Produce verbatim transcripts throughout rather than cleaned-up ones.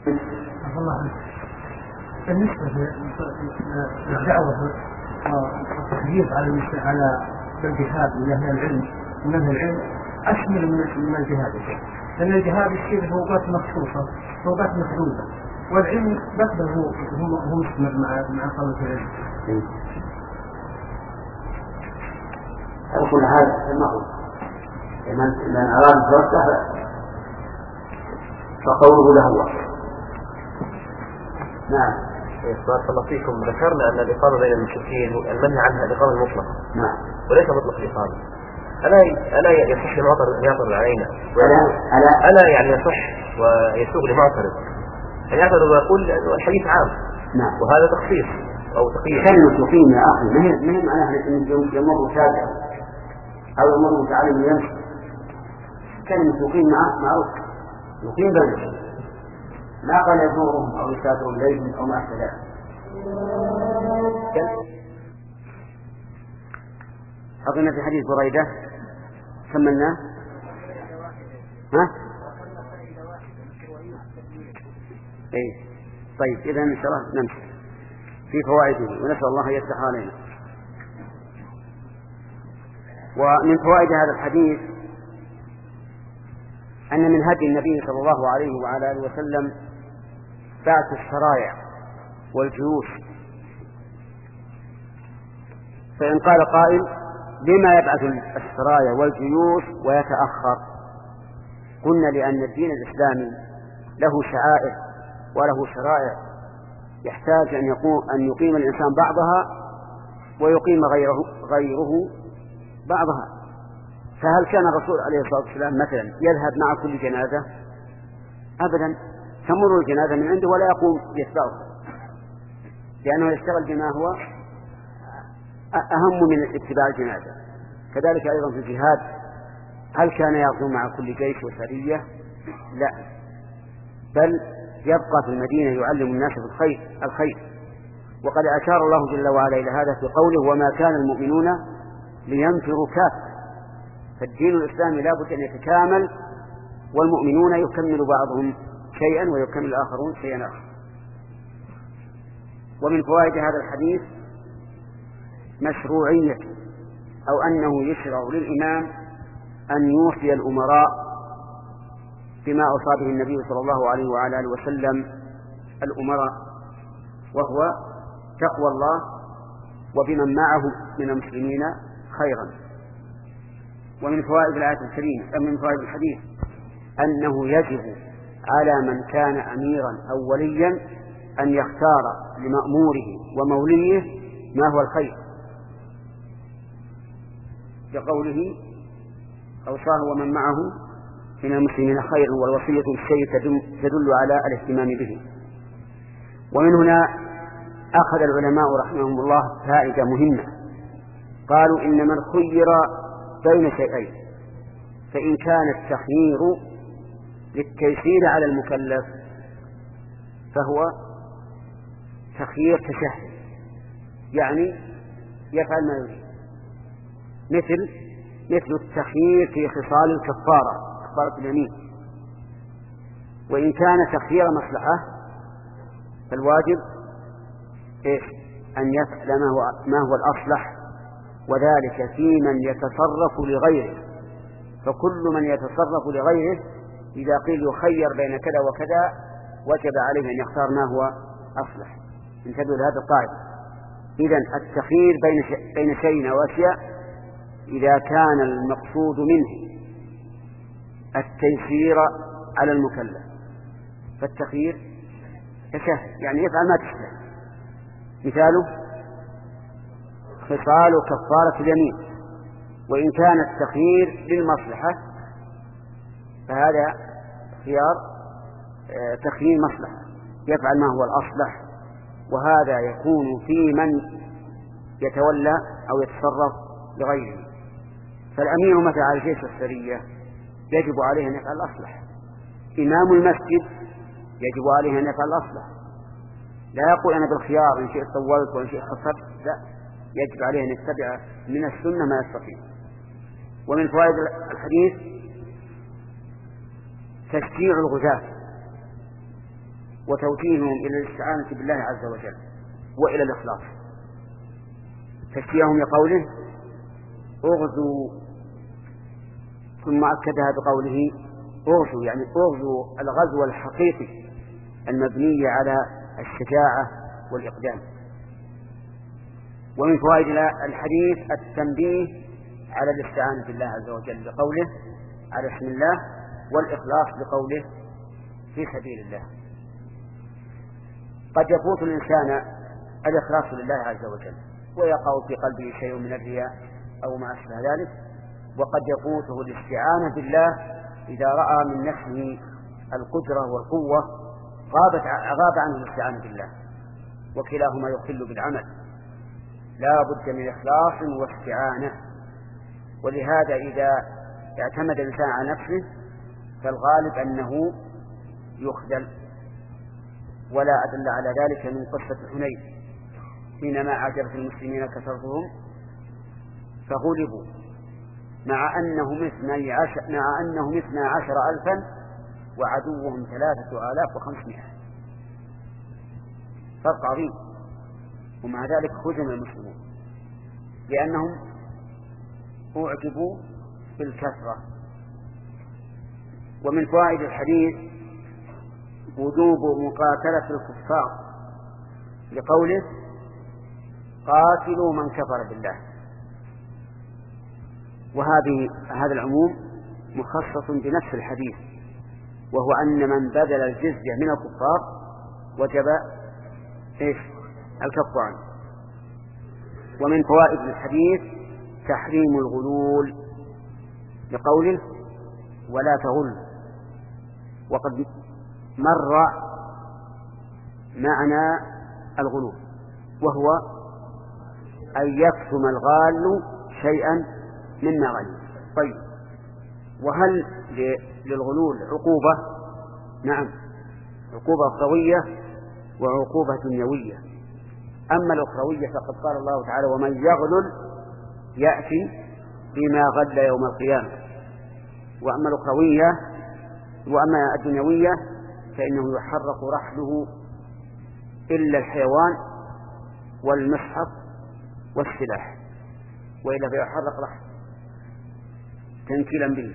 الله عنك. بالنسبة للدعوة والتحريض على على الجهاد من أهل العلم من أهل العلم أشمل من الجهاد، لأن الجهاد يصير فوقات مخصوصة فوقات محدودة، والعلم بس هو هو مستمر مع مع طلبة العلم. على كل حال المقصود من من أراد التوسع فقوله له الله. نعم. بارك الله فيكم. ذكرنا أن الإقامة بين المشركين المنهي عنها الإقامة المطلقة. نعم. وليس مطلق الإقامة. ألا ألا يصح لمعترض أن يعترض علينا؟ ألا ألا يعني يصح ويسوق لمعترض أن يعترض ويقول الحديث عام. نعم. وهذا تخصيص أو تقييد. كلمة مقيم يا أخي ما هي ما هي معناها أن يمر شاجع أو يمر متعلم يمشي. كلمة مقيم معروف يقيم بلده لا قال يزورهم أو يسافر إليهم أو ما أشبه ذلك. أظن في حديث بريدة كملناه. ها؟ إيه طيب إذا إن شاء الله نمشي في فوائده ونسأل الله أن يفتح علينا. ومن فوائد هذا الحديث أن من هدي النبي صلى الله عليه وعلى آله وسلم بعث السرايا والجيوش. فإن قال قائل لما يبعث السرايا والجيوش ويتأخر؟ قلنا لأن الدين الإسلامي له شعائر وله شرائع يحتاج أن يقوم أن يقيم الإنسان بعضها ويقيم غيره غيره بعضها. فهل كان الرسول عليه الصلاة والسلام مثلا يذهب مع كل جنازة؟ أبدا، تمر الجنازة من عنده ولا يقوم يتبعه، لأنه يشتغل بما هو أهم من اتباع الجنازة. كذلك أيضا في الجهاد، هل كان يغزو مع كل جيش وسرية؟ لا، بل يبقى في المدينة يعلم الناس بالخير الخير. وقد أشار الله جل وعلا إلى هذا في قوله وما كان المؤمنون لينفروا كافة. فالدين الإسلامي لا بد أن يتكامل، والمؤمنون يكمل بعضهم شيئا ويكمل الآخرون شيئا آخر. ومن فوائد هذا الحديث مشروعية أو أنه يشرع للإمام أن يوصي الأمراء بما أوصى به النبي صلى الله عليه وعلى آله وسلم الأمراء، وهو تقوى الله وبمن معه من المسلمين خيرا. ومن فوائد الآية الكريمة من فوائد الحديث أنه يجب على من كان أميرا أو وليا أن يختار لمأموره وموليه ما هو الخير، بقوله أوصاه ومن معه من المسلمين خيرا، والوصية بالشيء تدل على الاهتمام به. ومن هنا أخذ العلماء رحمهم الله فائدة مهمة، قالوا إن من خير بين شيئين فإن كان التخيير للتيسير على المكلف فهو تخيير تشهي، يعني يفعل ما يريد، مثل مثل التخيير في خصال الكفارة كفارة اليمين. وإن كان تخيير مصلحة فالواجب إيش؟ أن يفعل ما هو ما هو الأصلح، وذلك في من يتصرف لغيره. فكل من يتصرف لغيره إذا قيل يخير بين كذا وكذا وجب عليه أن يختار ما هو أصلح. انتبهوا لهذا القاعدة. إذن التخيير بين بين شيء وأشياء إذا كان المقصود منه التيسير على المكلف فالتخيير تشهد، يعني يفعل ما تشهد. مثاله خصال كفارة اليمين. وإن كان التخيير للمصلحة فهذا خيار تخيير مصلحة، يفعل ما هو الأصلح، وهذا يكون في من يتولى أو يتصرف لغيره. فالأمير متى على الجيش والسرية يجب عليه أن يفعل الأصلح، إمام المسجد يجب عليه أن يفعل الأصلح، لا يقول أنا بالخيار إن شئت طولت وإن شئت خففت، لا، يجب عليه أن يتبع من السنة ما يستطيع. ومن فوائد الحديث تشجيع الغزاة وتوجيههم إلى الاستعانة بالله عز وجل وإلى الإخلاص. تشبيههم لقوله اغزوا، ثم أكدها بقوله اغزوا، يعني اغزوا الغزو الحقيقي المبني على الشجاعة والإقدام. ومن فوائد الحديث التنبيه على الاستعانة بالله عز وجل بقوله على اسم الله، والإخلاص بقوله في سبيل الله. قد يفوت الإنسان الإخلاص لله عز وجل ويقع في قلبه شيء من الرياء أو ما أشبه ذلك، وقد يفوته الاستعانة بالله إذا رأى من نفسه القدرة والقوة غابت غاب عنه الاستعانة بالله، وكلاهما يخل بالعمل، لا بد من إخلاص واستعانة. ولهذا إذا اعتمد الإنسان على نفسه فالغالب أنه يخذل، ولا أدل على ذلك من قصة حنين حينما أعجبت المسلمين كثرتهم فغلبوا مع أنهم اثني عشر مع أنهم اثنى عشر ألفا وعدوهم ثلاثة آلاف وخمسمائة، فرق عظيم، ومع ذلك هزم المسلمون لأنهم أعجبوا بالكثرة. ومن فوائد الحديث وجوب مقاتلة الكفار لقوله قاتلوا من كفر بالله، وهذه هذا العموم مخصص بنفس الحديث، وهو أن من بذل الجزية من الكفار وجب إيش الكف عنه. ومن فوائد الحديث تحريم الغلول لقوله ولا تغل، وقد مر معنى الغلول وهو أن يكتم الغال شيئا مما غني. طيب، وهل للغلول عقوبة؟ نعم، عقوبة أخروية وعقوبة دنيوية. أما الأخروية فقد قال الله تعالى ومن يغلل يأتي بما غل يوم القيامة. وأما الأخروية وأما الدنيوية فإنه يحرق رحله إلا الحيوان والمصحف والسلاح، وإلا فيحرق رحله تنكيلا به.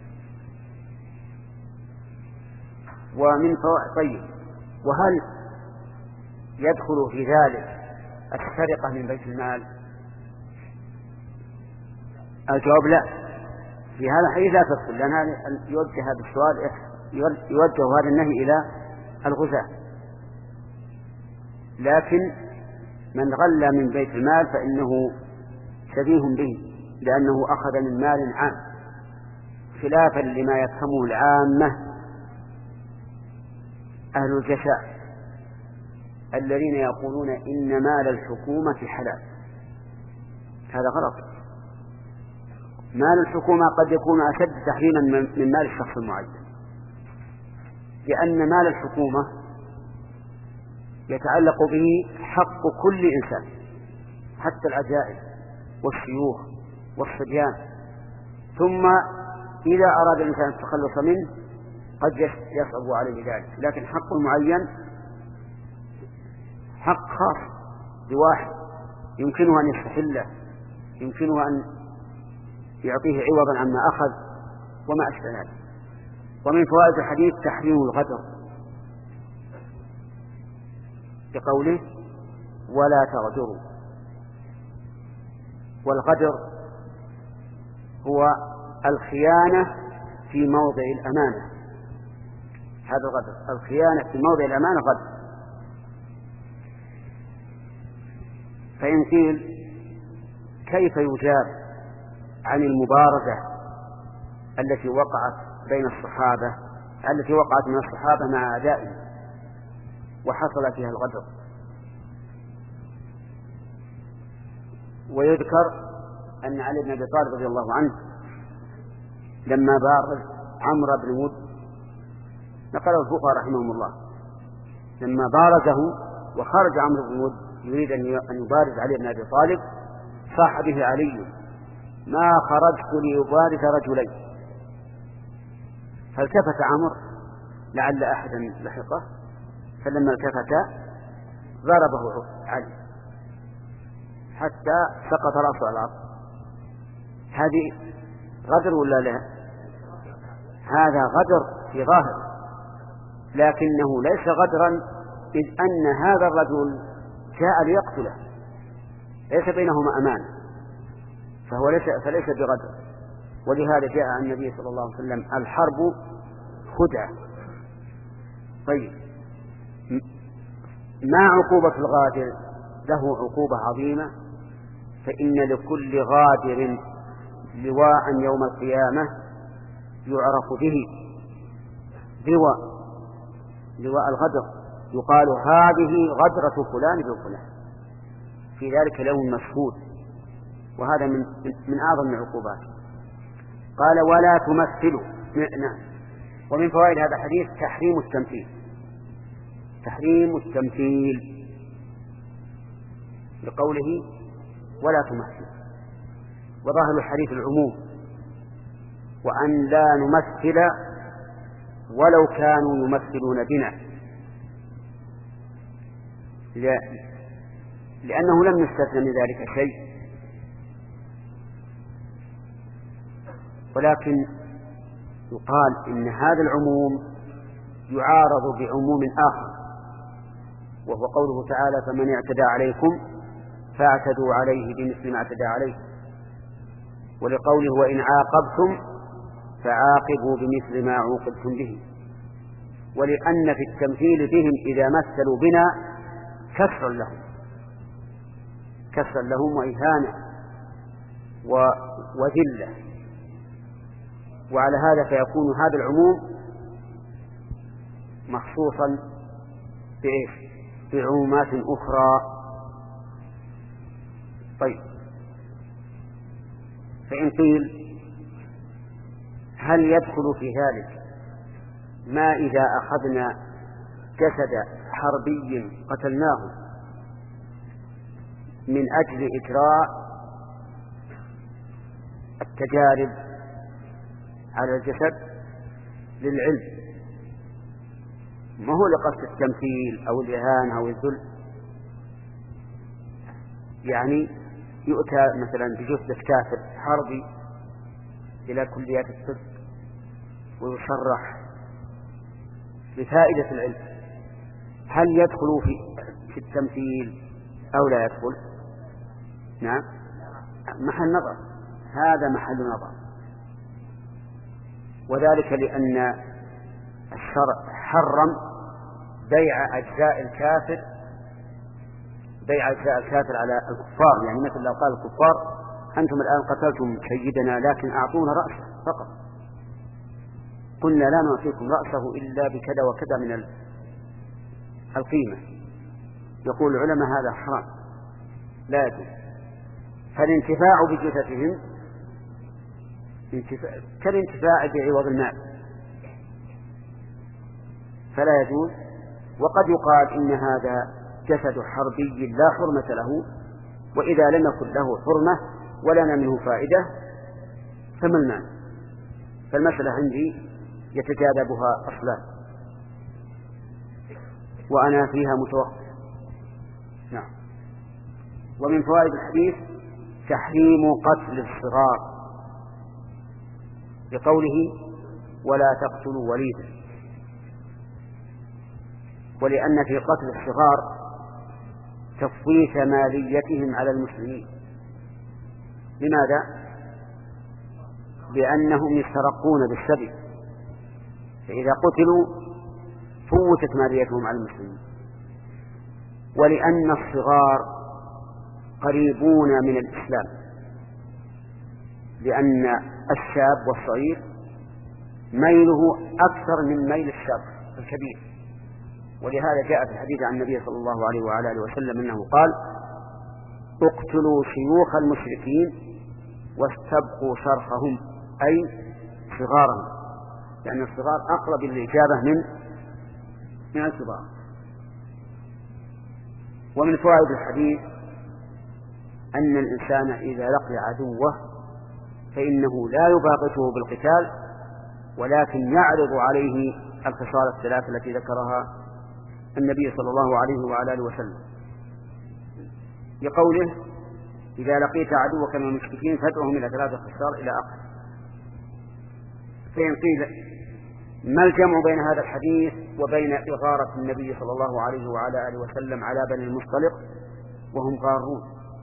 ومن فوائد طيب، وهل يدخل في ذلك السرقة من بيت المال؟ الجواب لا، في هذا الحديث لا تدخل، لأن يوجه هذا السؤال يوجه هذا النهي إلى الغزاة. لكن من غل من بيت المال فإنه شبيه به، لأنه أخذ من مال عام، خلافا لما يفهمه العامة أهل الجشاء الذين يقولون إن مال الحكومة حلال. هذا غلط. مال الحكومة قد يكون أشد تحريما من مال الشخص المعين، لأن مال الحكومة يتعلق به حق كل إنسان، حتى العجائز والشيوخ والصبيان، ثم إذا أراد الإنسان التخلص منه قد يصعب عليه ذلك. لكن حق معين حق خاص بواحد يمكنه أن يستحله، يمكنه أن يعطيه عوضا عما أخذ وما أشبه ذلك. ومن فوائد الحديث تحريم الغدر بقوله ولا تغدروا. والغدر هو الخيانة في موضع الأمانة، هذا الغدر، الخيانة في موضع الأمانة غدر. فإن قيل كيف يجاب عن المبارزة التي وقعت بين الصحابة التي وقعت من الصحابة مع أعدائهم وحصل فيها الغدر؟ ويذكر أن علي بن أبي طالب رضي الله عنه لما بارز عمرو بن ود، نقله الفقهاء رحمهم الله، لما بارزه وخرج عمرو بن ود يريد أن يبارز علي بن أبي طالب صاح به علي ما خرجت ليبارز رجلين، فالتفت عمرو لعل أحدا لحقه فلما التفت ضربه علي حتى سقط رأسه على الأرض. هذه غدر ولا لا؟ هذا غدر في ظاهر، لكنه ليس غدرا إذ أن هذا الرجل جاء ليقتله، ليس بينهما أمان، فهو ليس فليس بغدر. ولهذا جاء عن النبي صلى الله عليه وسلم الحرب خدعة. طيب، ما عقوبة الغادر؟ له عقوبة عظيمة، فإن لكل غادر لواء يوم القيامة يعرف به، لواء لواء الغدر، يقال هذه غدرة فلان بن فلان، في ذلك اليوم مشهود، وهذا من من أعظم العقوبات. قال ولا تمثلوا. نعم. ومن فوائد هذا الحديث تحريم التمثيل، تحريم التمثيل لقوله ولا تمثل، وظاهر الحديث العموم، وأن لا نمثل ولو كانوا يمثلون بنا، لأنه لم يستثنى من ذلك شيء، ولكن يقال إن هذا العموم يعارض بعموم آخر، وهو قوله تعالى فمن اعتدى عليكم فاعتدوا عليه بمثل ما اعتدى عليه، ولقوله وإن عاقبتم فعاقبوا بمثل ما عوقبتم به، ولأن في التمثيل بهم إذا مثلوا بنا كسر لهم كسر لهم وإهانة وذلة، وعلى هذا فيكون هذا العموم مخصوصا بإيش؟ بعمومات أخرى. طيب، فإن قيل هل يدخل في ذلك ما إذا أخذنا جسد حربي قتلناه من أجل إجراء التجارب على الجسد للعلم، ما هو لقصد التمثيل أو الإهانة أو الذل؟ يعني يؤتى مثلا بجثة كافر حربي إلى كليات الطب ويشرح لفائدة العلم، هل يدخل في في التمثيل أو لا يدخل؟ نعم، محل نظر، هذا محل نظر، وذلك لأن الشرع حرم بيع أجزاء الكافر بيع أجزاء الكافر على الكفار، يعني مثل لو قال الكفار أنتم الآن قتلتم سيدنا لكن أعطونا رأسه فقط، قلنا لا نعطيكم رأسه إلا بكذا وكذا من القيمة، يقول العلماء هذا حرام لا يجوز. فالانتفاع بجثتهم كالانتفاع بعوض المال فلا يجوز. وقد يقال إن هذا جسد حربي لا حرمة له، وإذا لم يكن له حرمة ولنا منه فائدة فما المانع؟ فالمسألة عندي يتجاذبها أصلان وأنا فيها متوقف. نعم. ومن فوائد الحديث تحريم قتل الصغار بقوله ولا تقتلوا وليدا، ولأن في قتل الصغار تفويت ماليتهم على المسلمين. لماذا؟ لأنهم يسترقون بالسبي، فإذا قتلوا فوتت ماليتهم على المسلمين، ولأن الصغار قريبون من الإسلام، لأن الشاب والصغير ميله أكثر من ميل الشاب الكبير، ولهذا جاء في الحديث عن النبي صلى الله عليه وعلى آله وسلم أنه قال اقتلوا شيوخ المشركين واستبقوا شرخهم، أي صغارهم، لأن الصغار أقرب للإجابة من من الكبار. ومن فوائد الحديث أن الإنسان إذا لقي عدوه فإنه لا يباغته بالقتال، ولكن يعرض عليه الخصال الثلاث التي ذكرها النبي صلى الله عليه وعلى آله وسلم لقوله إذا لقيت عدوك من المشركين فادعهم إلى ثلاثة خصال إلى آخره. فإن قيل ما الجمع بين هذا الحديث وبين إغارة النبي صلى الله عليه وعلى آله وسلم على بني المصطلق وهم غارون؟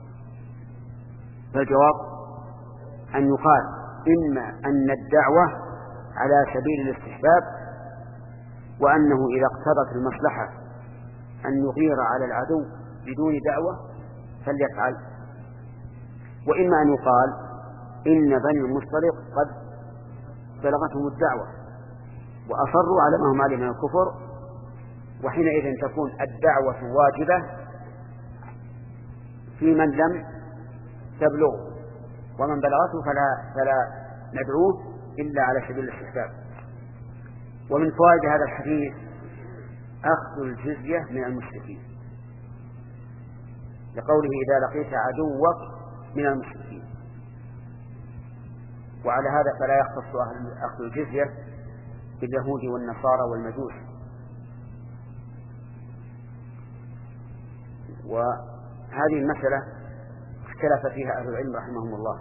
فالجواب أن يقال إما أن الدعوة على سبيل الاستحباب، وأنه إذا اقتضت المصلحة أن يغير على العدو بدون دعوة فليفعل، وإما أن يقال إن بني المصطلق قد بلغتهم الدعوة وأصروا على ما هم عليه من الكفر، وحينئذ تكون الدعوة واجبة في من لم تبلغ، ومن بلغته فلا, فلا ندعوه إلا على سبيل الاستحباب. ومن فوائد هذا الحديث أخذ الجزية من المشركين لقوله إذا لقيت عدوك من المشركين، وعلى هذا فلا يختص أخذ الجزية باليهود والنصارى والمجوس. وهذه المسألة اختلف فيها أهل العلم رحمهم الله،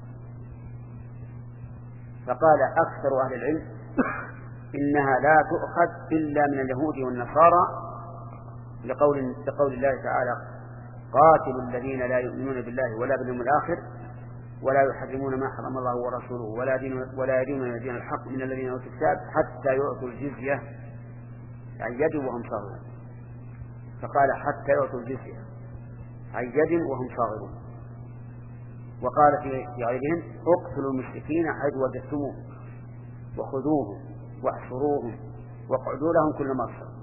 فقال أكثر أهل العلم إنها لا تؤخذ إلا من اليهود والنصارى لقول, لقول الله تعالى قاتلوا الذين لا يؤمنون بالله ولا باليوم الآخر ولا يحرمون ما حرم الله ورسوله ولا, دين ولا يدينون دين الحق من الذين أوتوا الكتاب حتى يعطوا الجزية عن يد وهم صاغرون. فقال حتى يعطوا الجزية عن يد وهم صاغرون. وقال في غيرهم اقتلوا المشركين حيث وجدتموهم وخذوهم واحصروهم واقعدوا لهم كل مرصد.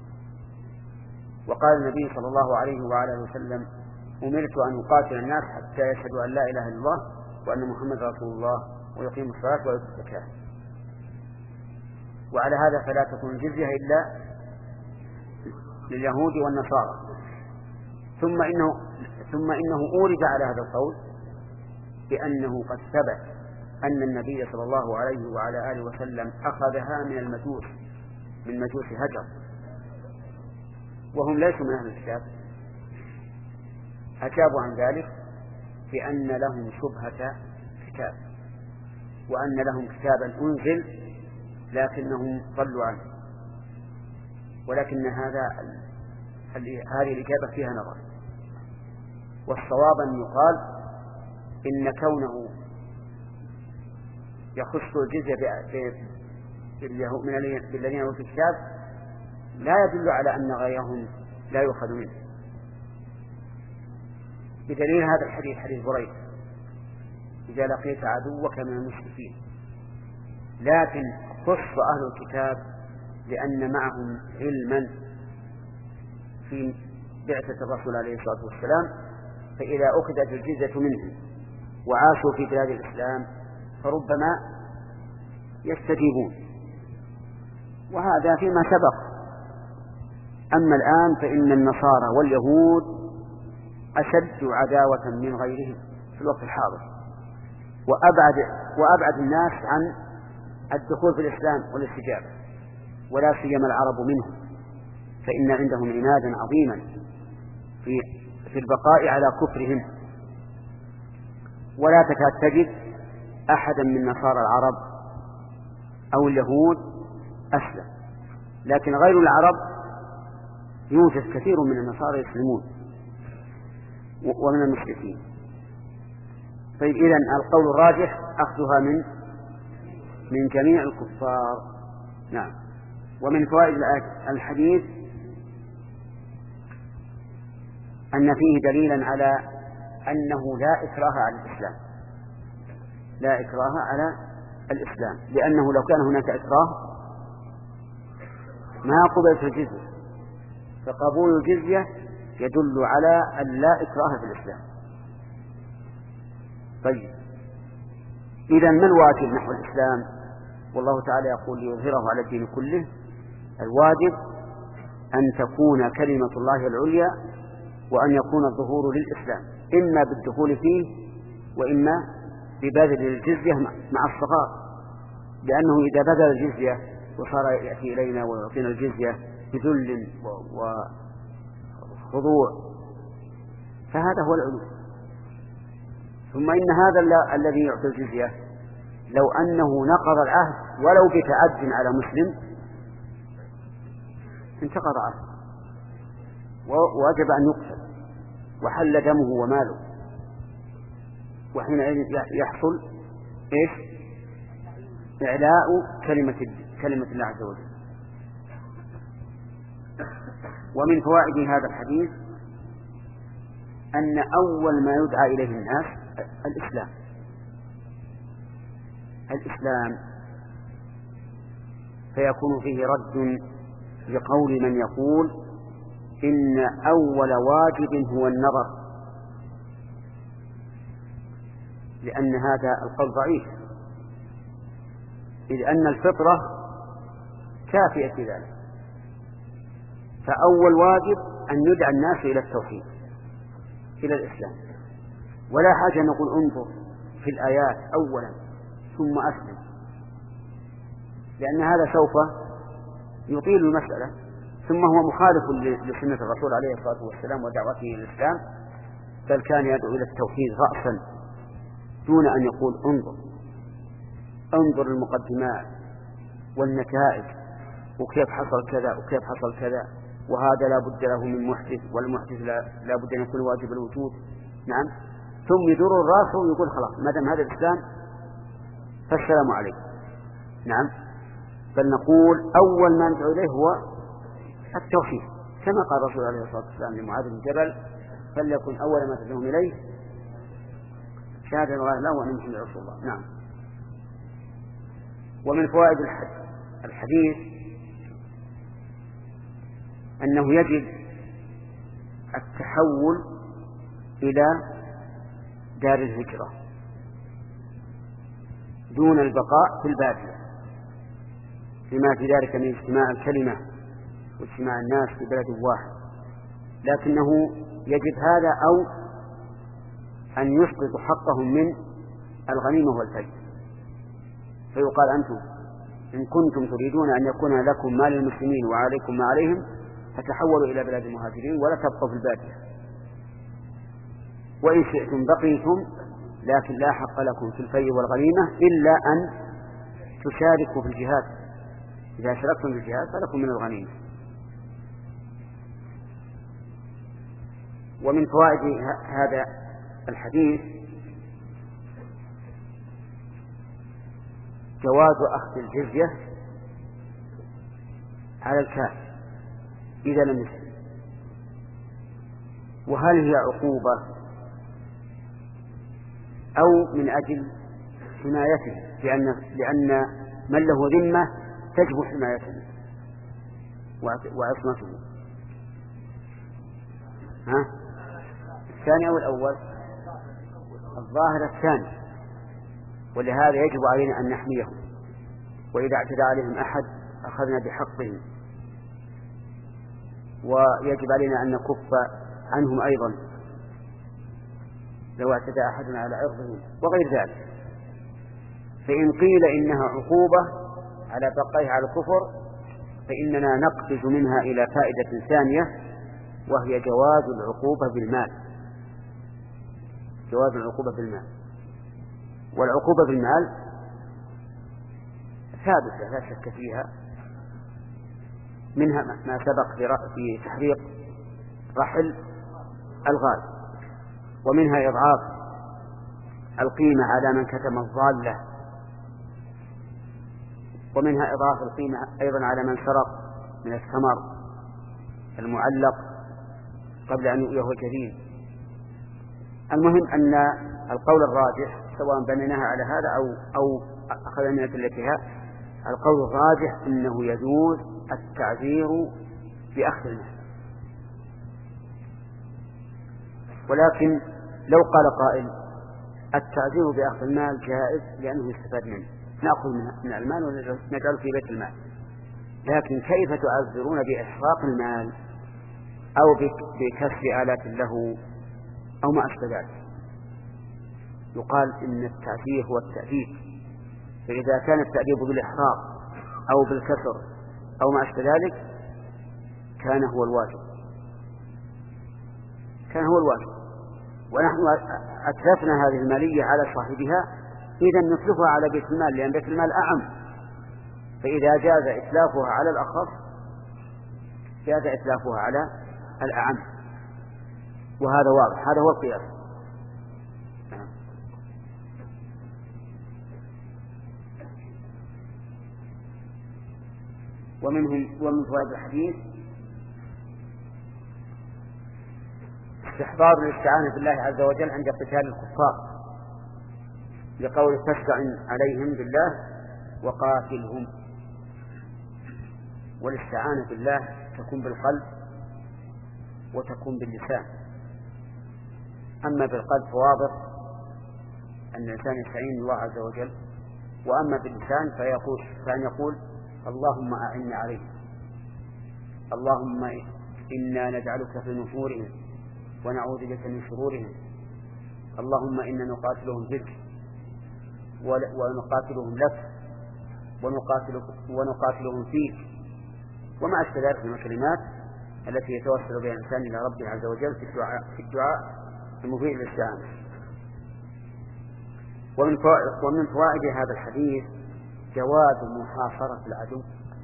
وقال النبي صلى الله عليه وعلى اله وسلم أمرت أن أقاتل الناس حتى يشهدوا أن لا إله إلا الله وأن محمد رسول الله ويقيموا الصلاة ويؤتوا الزكاة. وعلى هذا فلا تكون الجزية إلا لليهود والنصارى. ثم إنه, ثم إنه أورد على هذا القول بأنه قد ثبت أن النبي صلى الله عليه وعلى آله وسلم أخذها من المجوس من مجوس هجر، وهم ليسوا من أهل الكتاب. أجابوا عن ذلك بأن لهم شبهة كتاب، وأن لهم كتابا أنزل لكنهم ضلوا عنه. ولكن هذا هذه الإجابة فيها نظر، والصواب أن يقال إن كونه يخص الجزية بالذين أوتوا الكتاب لا يدل على أن غيرهم لا يؤخذ منه، بدليل هذا الحديث حديث بريدة إذا لقيت عدوك من المشركين. لكن خص أهل الكتاب لأن معهم علما في بعثة الرسول عليه الصلاة والسلام، فإذا أخذت الجزية منهم وعاشوا في بلاد الإسلام فربما يستجيبون، وهذا فيما سبق. أما الآن فإن النصارى واليهود أشد عداوة من غيرهم في الوقت الحاضر، وأبعد, وأبعد الناس عن الدخول في الإسلام والاستجابة، ولا سيما العرب منهم، فإن عندهم عنادا عظيما في, في البقاء على كفرهم. ولا تكاد تجد أحدا من نصارى العرب أو اليهود أسلم، لكن غير العرب يوجد كثير من النصارى يسلمون ومن المشركين. طيب إذن القول الراجح أخذها من من جميع الكفار. نعم. ومن فوائد الحديث أن فيه دليلا على أنه لا إكراه على الإسلام، لا إكراه على الإسلام، لأنه لو كان هناك إكراه ما قبلت الجزية، فقبول الجزية يدل على أن لا إكراه في الإسلام. طيب إذن ما الواجب نحو الإسلام؟ والله تعالى يقول ليظهره على الدين كله. الواجب أن تكون كلمة الله العليا، وأن يكون الظهور للإسلام إما بالدخول فيه وإما ببذل الجزية مع الصغار، لأنه إذا بذل الجزية وصار يأتي إلينا ويعطينا الجزية بذل وخضوع، فهذا هو العلو. ثم إن هذا الذي يعطي الجزية لو أنه نقض العهد ولو بتعد على مسلم انتقض عهد ووجب أن يقتل وحل دمه وماله، وحينئذ يحصل إيش؟ إعلاء كلمة كلمة الله عز وجل. ومن فوائد هذا الحديث أن أول ما يدعى إليه الناس الإسلام الإسلام فيكون فيه رد لقول من يقول إن أول واجب هو النظر، لأن هذا القول ضعيف، إذ أن الفطرة كافية في ذلك. فأول واجب أن يدعى الناس إلى التوحيد إلى الإسلام، ولا حاجة نقول انظر في الآيات أولا ثم أسلم، لأن هذا سوف يطيل المسألة، ثم هو مخالف لسنة الرسول عليه الصلاة والسلام ودعوته إلى الإسلام، بل كان يدعو إلى التوحيد رأسا دون أن يقول انظر انظر المقدمات والنتائج وكيف حصل كذا وكيف حصل كذا، وهذا لا بد له من محدث، والمحدث لا, لا بد أن يكون واجب الوجود. نعم، ثم يدور الراس ويقول خلاص ما دام هذا الإسلام فالسلام عليكم. نعم، بل نقول أول ما ندعو إليه هو التوحيد، كما قال الرسول عليه الصلاة والسلام لمعاذ بن جبل فليكن أول ما تدعوهم إليه شهادة الله وأن محمد رسول الله. نعم. ومن فوائد الحديث أنه يجب التحول إلى دار الهجرة دون البقاء في البادية، لما في ذلك من اجتماع الكلمة واجتماع الناس في بلد واحد، لكنه يجب هذا أو أن يسقط حقهم من الغنيمة والفيء، فيقال أنتم إن كنتم تريدون أن يكون لكم مال المسلمين وعليكم ما عليهم فتحولوا إلى بلاد المهاجرين ولا تبقوا في البادية، وإن شئتم بقيتم لكن لا حق لكم في الفيء والغنيمة إلا أن تشاركوا في الجهاد، إذا شاركتم في الجهاد فلكم من الغنيمة. ومن فوائد هذا الحديث جواز أخذ الجزية على الكافر إذا لم يسلم. وهل هي عقوبة أو من أجل حمايته، لأن, لأن من له ذمة تجب حمايته وعصمته؟ ها؟ الثاني أو الأول؟ الظاهر الثاني، ولهذا يجب علينا أن نحميهم، وإذا اعتدى عليهم أحد أخذنا بحقهم، ويجب علينا أن نكف عنهم أيضا لو اعتدى أحد على عرضهم وغير ذلك. فإن قيل إنها عقوبة على بقائها على الكفر فإننا نقفز منها إلى فائدة ثانية، وهي جواز العقوبة بالمال. جواز العقوبة بالمال، والعقوبة بالمال ثابتة لا شك فيها، منها ما سبق في تحريق رحل الغال، ومنها إضعاف القيمة على من كتم الضالة، ومنها إضعاف القيمة أيضا على من سرق من الثمر المعلق قبل أن يؤيه الجريم. المهم أن القول الراجح سواء بنيناها على هذا أو, أو أخذنا من أدلتها، القول الراجح أنه يجوز التعذير بأخذ المال. ولكن لو قال قائل التعذير بأخذ المال جائز لأنه يستفاد منه، نأخذ من المال ونجعل في بيت المال، لكن كيف تعذرون بإحراق المال أو بكسر آلات له أو ما أشبه ذلك؟ يقال إن التعذير هو التأديب، فإذا كان التأديب بالإحراق أو بالكسر أو ما أشبه ذلك كان هو الواجب كان هو الواجب ونحن أتلفنا هذه المالية على صاحبها، إذا نتلفها على بيت المال، لأن بيت المال أعم، فإذا جاز إتلافها على الأخف جاز إتلافها على الأعم، وهذا واضح، هذا هو القياس. ومنهم ومن فوائد الحديث استحضار الاستعانة بالله عز وجل عند قتال الكفار، لقول فاستعن عليهم بالله وقاتلهم. والاستعانة بالله تكون بالقلب وتكون باللسان. أما بالقلب فواضح أن الإنسان يستعين الله عز وجل، وأما باللسان فيقول فأن يقول اللهم أعني عليهم، اللهم إنا نجعلك في نحورهم ونعوذ بك من شرورهم، اللهم إنا نقاتلهم بك ونقاتلهم لك ونقاتلهم فيك، وما أشبه ذلك من الكلمات التي يتوسل بها الإنسان إلى ربه عز وجل في الدعاء, في الدعاء المفيد للاستعانة. ومن فوائد, ومن فوائد هذا الحديث جواز محاصرة العدو،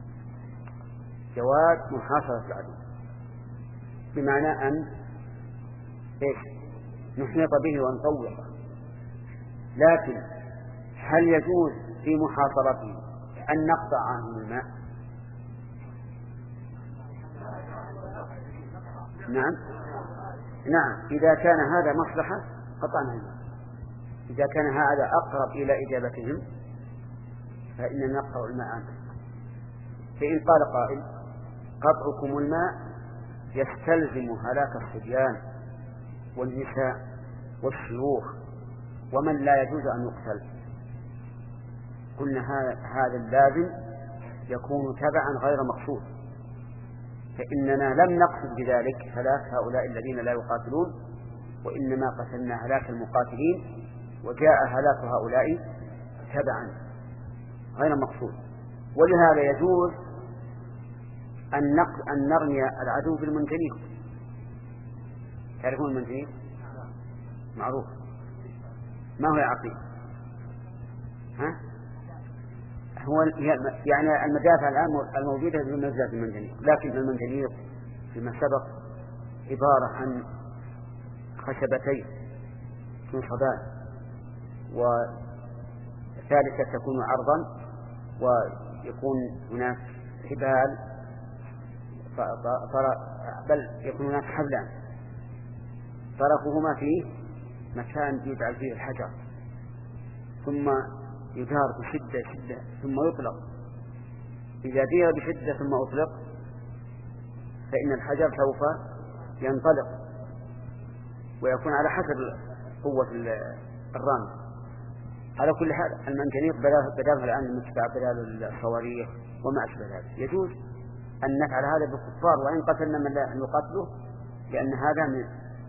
جواز محاصرة العدو بمعنى أن إيش؟ نحيط به ونطوقه، لكن هل يجوز في محاصرته أن نقطع عنه الماء؟ نعم نعم إذا كان هذا مصلحة قطعنا الماء، إذا كان هذا أقرب إلى إجابتهم فإننا نقطع الماء عنه. فإن قال قائل قطعكم الماء يستلزم هلاك الصبيان والنساء والشيوخ ومن لا يجوز أن يقتل، قلنا هذا اللازم يكون تبعا غير مقصود، فإننا لم نقصد بذلك هلاك هؤلاء الذين لا يقاتلون، وإنما قتلنا هلاك المقاتلين، وجاء هلاك هؤلاء تبعا غير مقصود. ولهذا يجوز أن, أن نرمي العدو بالمنجنيق. تعرفون المنجنيق؟ معروف. ما هو عقيم؟ ها؟ هو يعني المدافع الآن الموجودة بمنزلة المنجنيق، لكن المنجنيق فيما سبق عبارة عن خشبتين منصبان، وثالثة تكون عرضا، ويكون هناك حبال، بل يكون هناك حبلان طرفهما فيه مكان يجعل فيه الحجر، ثم يجار بشدة شدة ثم يطلق. إذا جير بشدة ثم أطلق فإن الحجر سوف ينطلق، ويكون على حسب قوة الرامي. على كل حال المنجنيق بداله الآن المتبع بدال الصواريخ وما أشبه ذلك. يجوز أن نفعل هذا بالكفار وإن قتلنا من لا نقتله، لأن هذا من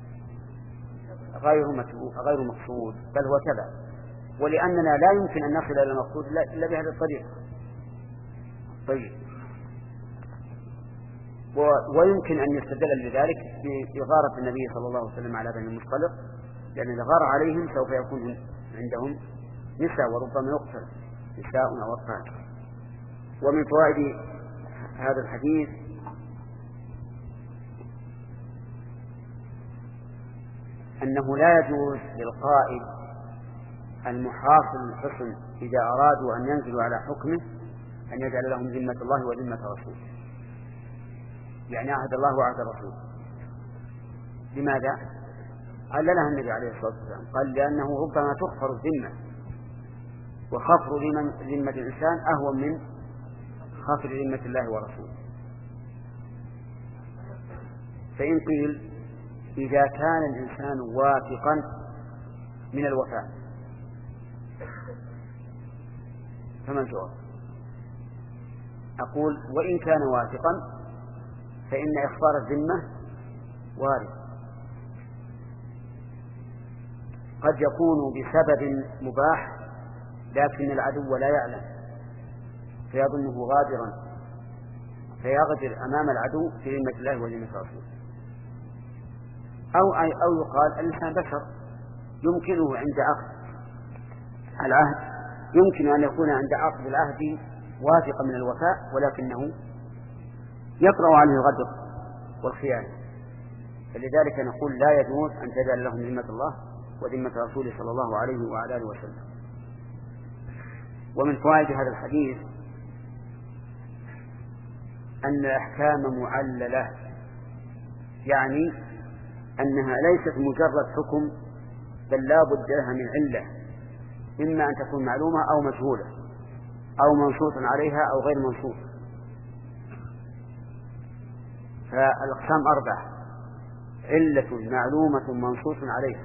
غير غير مقصود بل هو تبع، ولأننا لا يمكن أن نصل إلى المقصود إلا بهذه الطريقة. طيب، ويمكن أن يستدل لذلك بإغارة النبي صلى الله عليه وسلم على بني المصطلق، لأن إذا غار عليهم سوف يكون عندهم نساء وربما يقتل نساء أو أطفال. ومن فوائد هذا الحديث أنه لا يجوز للقائد المحاصر الحصن إذا أرادوا أن ينزلوا على حكمه أن يجعل لهم ذمة الله وذمة رسوله، يعني عهد الله وعهد رسوله. لماذا؟ قال لها النبي عليه الصلاة والسلام، قال لأنه ربما تغفر الذمة، وخفر ذمة الإنسان أهون من خفر ذمة الله ورسوله. فإن قيل إذا كان الإنسان واثقا من الوفاء فما الجواب؟ أقول وإن كان واثقا فإن إخبار الذمة وارد، قد يكون بسبب مباح لكن العدو لا يعلم فيظنه غادرا فيغدر أمام العدو في ذمة الله وذمة رسوله. أو أو يقال الإنسان بشر يمكنه عند عقد العهد يمكن أن يكون عند عقد العهد واثقا من الوفاء، ولكنه يطرأ عليه الغدر والخيانة، فلذلك نقول لا يجوز أن تجعل لهم ذمة الله وذمة رسوله صلى الله عليه وعلى آله وسلم. ومن فوائد هذا الحديث أن الأحكام معللة، يعني أنها ليست مجرد حكم بل لا بد لها من علة، إما أن تكون معلومة أو مجهولة أو منصوص عليها أو غير منصوص. فالأقسام أربعة: علة معلومة منصوص عليها،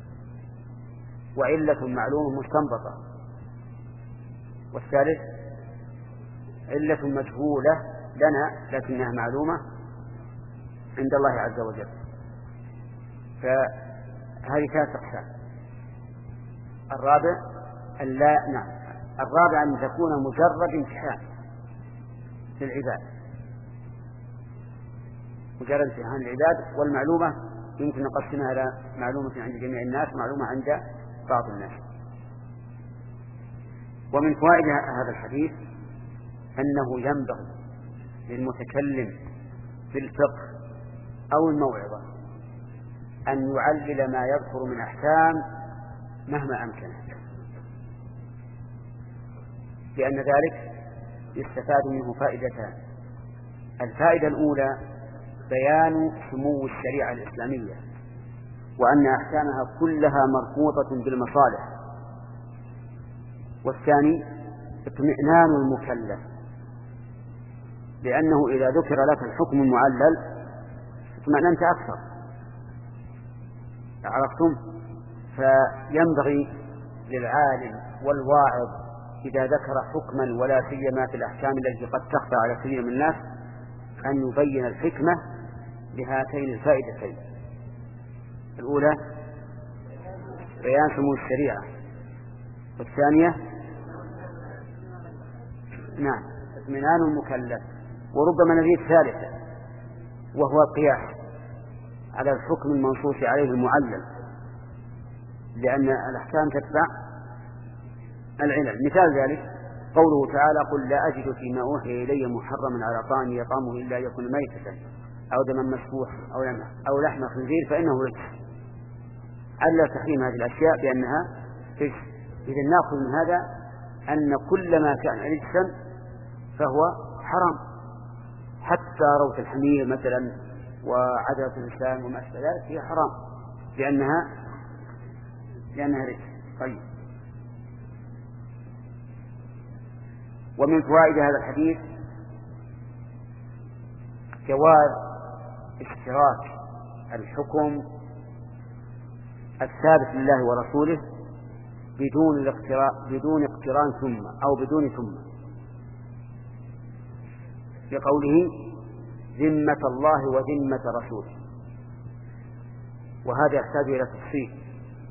وعلة معلومة مستنبطة، والثالث علة مجهولة لنا لكنها معلومة عند الله عز وجل. فهذه ثلاث أقسام. الرابع ألا نعم الرابع أن تكون مجرد امتحان للعباد، مجرد امتحان للعباد. والمعلومة يمكن نقسمها إلى معلومة عند جميع الناس ومعلومة عند بعض الناس. ومن فوائد هذا الحديث أنه ينبغي للمتكلم في الفقه أو الموعظة أن يعلل ما يذكر من أحكام مهما أمكن، لأن ذلك يستفاد منه فائدتان: الفائدة الأولى بيان سمو الشريعة الإسلامية وأن أحكامها كلها مربوطة بالمصالح، والثاني اطمئنان المكلف، لأنه إذا ذكر لك الحكم المعلل اطمئننت أكثر. عرفتم؟ فينبغي للعالم والواعظ إذا ذكر حكما ولا سيما في الأحكام التي قد تخفى على كثير من الناس أن يبين الحكمة بهاتين الفائدتين: الأولى بيان سمو الشريعة، والثانية نعم اطمئنان المكلف. وربما نزيد ثالثة وهو القياس على الحكم المنصوص عليه المعلل، لأن الأحكام تتبع العلل. مثال ذلك قوله تعالى: قل لا أجد فيما أوحي إلي محرما على طاعم يطعمه إلا يكون ميتة أو دما مسفوحا أو لحم خنزير فإنه رجس. علل تحريم هذه الأشياء بأنها رجس. إذن نأخذ من هذا أن كل ما كان رجسا فهو حرام، حتى روث الحمير مثلا وعدلة الإنسان وما أشبه ذلك هي حرام لأنها لأنها رجس. طيب، ومن فوائد هذا الحديث جواز اشتراك الحكم الثابت لله ورسوله بدون الاقتران بدون اقتران ثم أو بدون ثم، بقوله ذمة الله وذمة رسوله، وهذا يحتاج إلى تفصيل.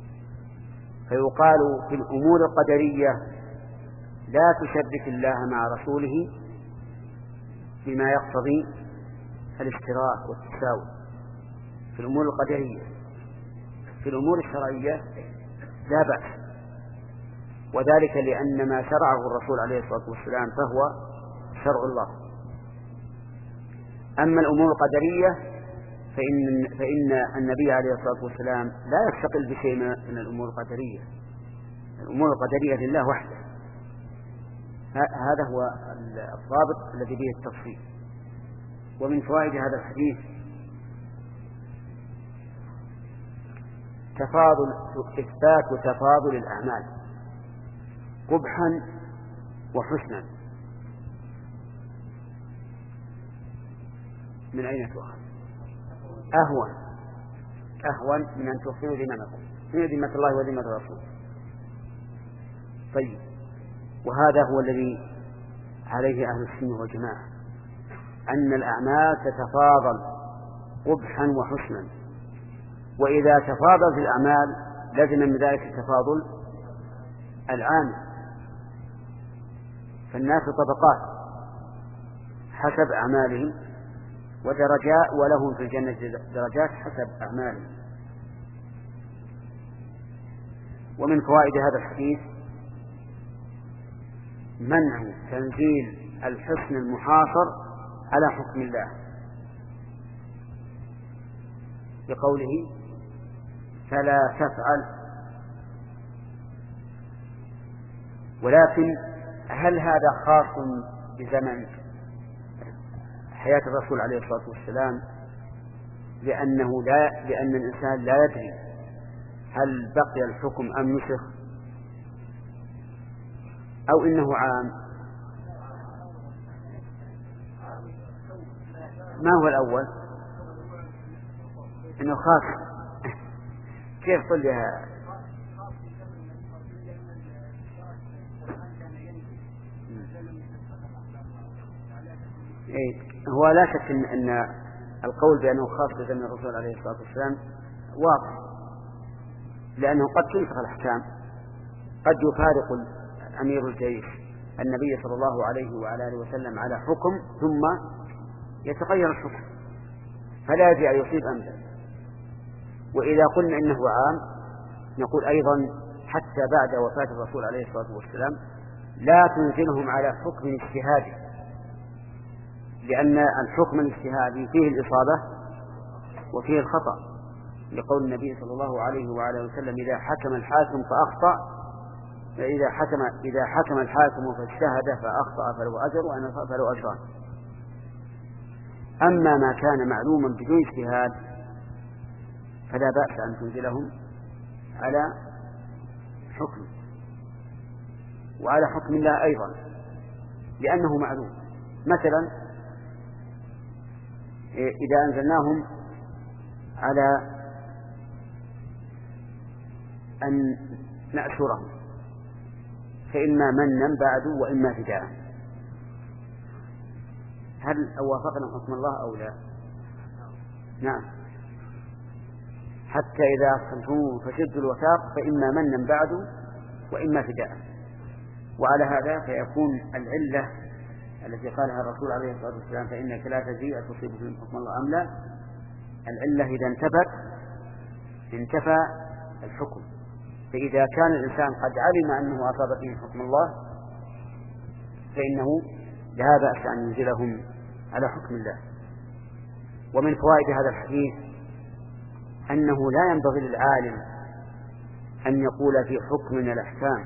فيقال في الأمور القدرية لا تشرك الله مع رسوله بما يقتضي الاشتراك والتساوي في الأمور القدرية. في الأمور الشرعية لا بأس، وذلك لأن ما شرعه الرسول عليه الصلاة والسلام فهو شرع الله. أما الأمور القدرية فإن, فإن النبي عليه الصلاة والسلام لا يستقل بشيء من الأمور القدرية. الأمور القدرية لله وحده. هذا هو الضابط الذي به التفصيل. ومن فوائد هذا الحديث تفاضل إثبات تفاضل الأعمال قبحا وحسنا. من أين تؤخذ؟ أهون أهون من أن تؤخذوا ذمتكم من ذمة الله وذمة رسوله. طيب، وهذا هو الذي عليه أهل السنة والجماعة، أن الأعمال تتفاضل قبحا وحسنا، وإذا تفاضلت الأعمال لازم من ذلك التفاضل العام. فالناس طبقات، حسب أعمالهم ودرجات، ولهم في الجنة درجات حسب أعمالهم. ومن فوائد هذا الحديث منع تنزيل الحصن المحاصر على حكم الله بقوله فلا تفعل. ولكن هل هذا خاص بزمن حياة الرسول عليه الصلاة والسلام لأنه لا لأن الإنسان لا يدري هل بقي الحكم أم نسخ، أو إنه عام؟ ما هو الأول؟ إنه خاص. كيف قل لها؟ إيه، هو لا شك إن, إن القول بأنه خاص بزمن الرسول عليه الصلاة والسلام واضح، لأنه قد تنسخ الأحكام، قد يفارق أمير الجيش النبي صلى الله عليه وعلى آله وسلم على حكم ثم يتغير الحكم فلا يجي أن يصيب أمدا. وإذا قلنا إنه عام نقول أيضا حتى بعد وفاة الرسول عليه الصلاة والسلام لا تنزلهم على حكم اجتهادي، لأن الحكم الاجتهادي فيه الإصابة وفيه الخطأ، لقول النبي صلى الله عليه وعلى وسلم إذا حكم الحاكم فأخطأ فإذا حكم إذا حكم الحاكم فاجتهد فأخطأ فله أجر وأنا فله أجران. أما ما كان معلوما بدون اجتهاد فلا بأس أن تنزلهم على حكم وعلى حكم الله أيضا لأنه معلوم. مثلا إذا أنزلناهم على أن نأسرهم فإما منا بعد وإما فداء، هل وافقنا حكم الله أو لا؟ نعم. حتى إذا أخذتموه فشدوا الوثاق فإما منا بعد وإما فداء. وعلى هذا فيكون العلة التي قالها الرسول عليه الصلاة والسلام فإنك لا تدري أتصيب في حكم الله أم لا، العلة إذا انتفت انتفى الحكم. فإذا كان الإنسان قد علم أنه أصاب فيه حكم الله فإنه لا بأس أن ينزلهم على حكم الله. ومن فوائد هذا الحديث أنه لا ينبغي للعالم أن يقول في حكم من الأحكام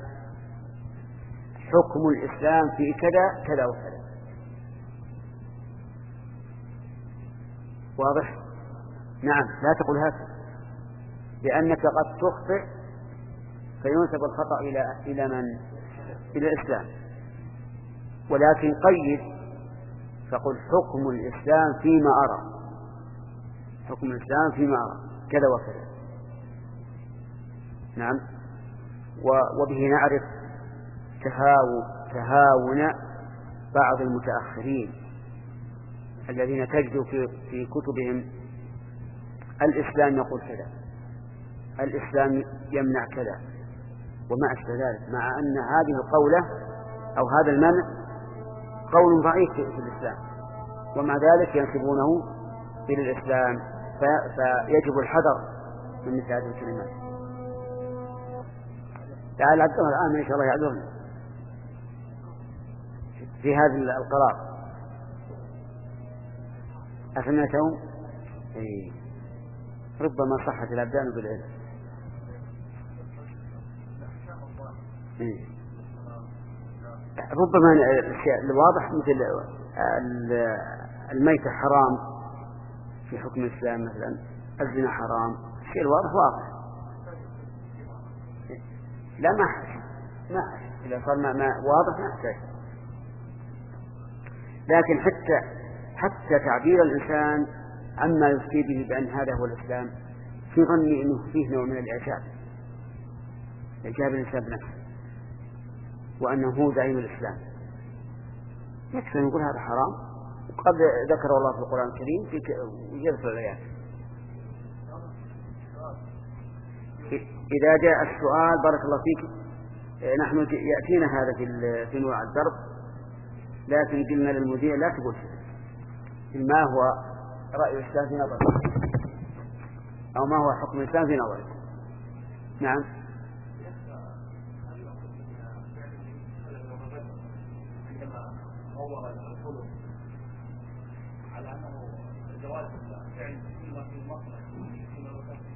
حكم الإسلام في كذا كذا وكذا. واضح؟ نعم، لا تقول هكذا لأنك قد تخطئ فينسب الخطأ إلى إلى من؟ إلى الإسلام. ولكن قيد فقل حكم الإسلام فيما أرى، حكم الإسلام فيما أرى كذا وكذا. نعم. وبه نعرف تهاو تهاون بعض المتأخرين الذين تجد في في كتبهم الإسلام يقول كذا، الإسلام يمنع كذا وما أشبه ذلك، مع أن هذه القولة أو هذا المنع قول ضعيف في الإسلام، ومع ذلك ينسبونه إلى الإسلام، فيجب الحذر من مثل هذه الكلمات. تعال عبد الله الآن إن شاء الله يعذرنا في هذا القرار. أسمعتم؟ إيه. ربما صحت الأبدان بالعلم. إيه. ربما الأشياء الواضح مثل الميتة حرام في حكم الإسلام، مثلا الزنا حرام، الشيء الواضح واضح. لا ما حاجة ما حاجة إذا صار ما, ما واضح ما حاجة. لكن حتى حتى تعبير الإنسان عما يفتي به بأن هذا هو الإسلام في ظني أنه فيه نوع من الإعجاب، إعجاب الإنسان بنفسه وأنه هو زعيم الإسلام. يكفي نقول هذا حرام، وقد ذكر الله في القرآن الكريم في جلسة الآيات. إذا جاء السؤال بارك الله فيك، نحن يأتينا هذا في في نوع الضرب، لكن قلنا للمذيع لا تقول ما هو رأي الإسلام في نظرك أو ما هو حكم الإسلام في نظرك؟ نعم. على أنه جواز الفعل فيما في المصلحة فيما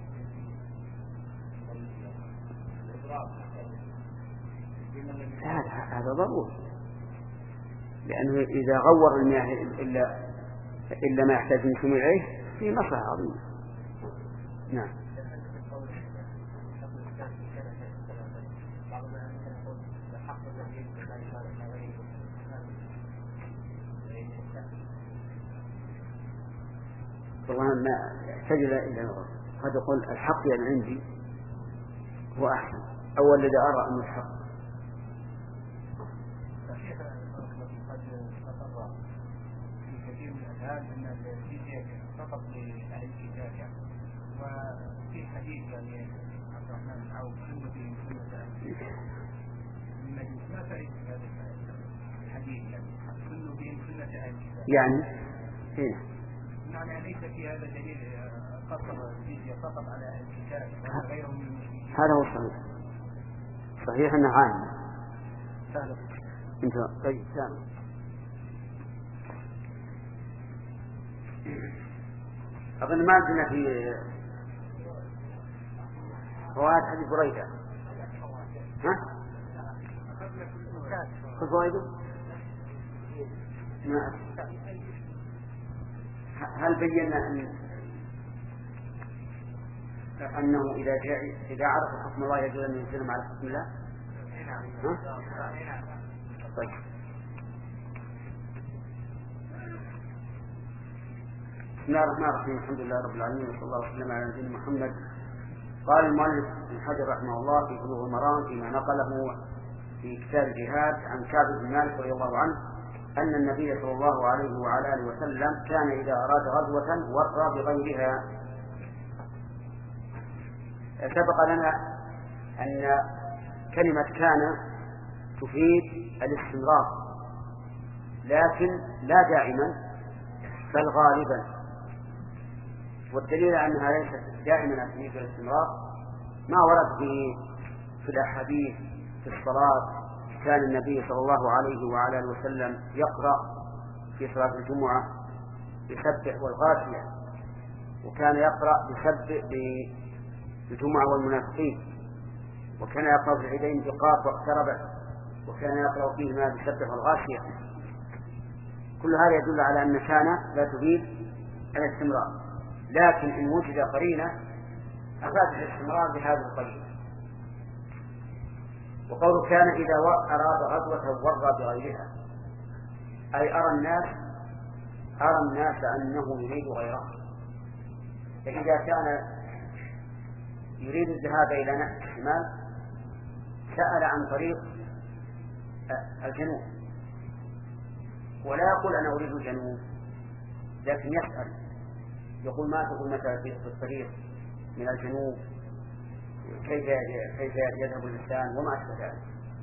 هذا هذا ضروري، لأنه إذا غور المياه إلا إلا ما يحتاج المسلم إليه في مصلحة عظيمة. نعم. والله ما يحتاج إلى نظر. قد يقول الحق يعني عندي هو أحسن، أو الذي أرى أنه الحق. أن الجزية فقط لأهل الكتاب يعني، وفي حديث يعني عبد الرحمن بن عوف سنة في سنة المجلس، ما فائدة هذا الحديث يعني سنة في سنة أهل الكتاب يعني هنا يعني ليس في هذا دليل قصر الجزية فقط على أهل الكتاب وغيرهم من المشركين. هذا هو الصحيح. صحيح أنه عام. سهل. أنت طيب سامع. أظن ما عندنا في فوائد حديث بريدة. ها؟ خذ فوائده؟ هل بينا أن أنه إذا جاء إذا عرف حكم الله يجوز أن يسلم على حكم الله؟ ها؟ طيب. بسم الله الرحمن الرحيم. الحمد لله رب العالمين وصلى الله وسلم على نبينا محمد. قال المؤلف ابن حجر رحمه الله في بلوغ المرام فيما نقله في كتاب الجهاد عن كعب بن مالك رضي الله عنه أن النبي صلى الله عليه وعلى آله وسلم كان إذا أراد غزوة ورى بغيرها. سبق لنا أن كلمة كان تفيد الاستمرار، لكن لا دائما بل غالبا، والدليل أنها ليست دائما تفيد الاستمرار ما ورد في في الأحاديث في الصلاة. كان النبي صلى الله عليه وعلى آله وسلم يقرأ في صلاة الجمعة بسبح والغاشية، وكان يقرأ بسبح بالجمعة والمنافقين، وكان يقرأ في العيدين بقاف واقتربت، وكان يقرأ فيهما بسبح والغاشية. كل هذا يدل على أن كان لا تفيد الاستمرار، لكن إن وجد قرينة أفاد الاستمرار بهذه القرينة. وقوله كان إذا أراد غزوة ورى بغيرها، أي أرى الناس أرى الناس أنه يريد غيره. فإذا كان يريد الذهاب إلى نحو الشمال سأل عن طريق الجنوب، ولا يقول أنا أريد الجنوب، لكن يسأل يقول ما تقول متى في الطريق من الجنوب، كيف كيف يذهب الإنسان وما أشبه ذلك.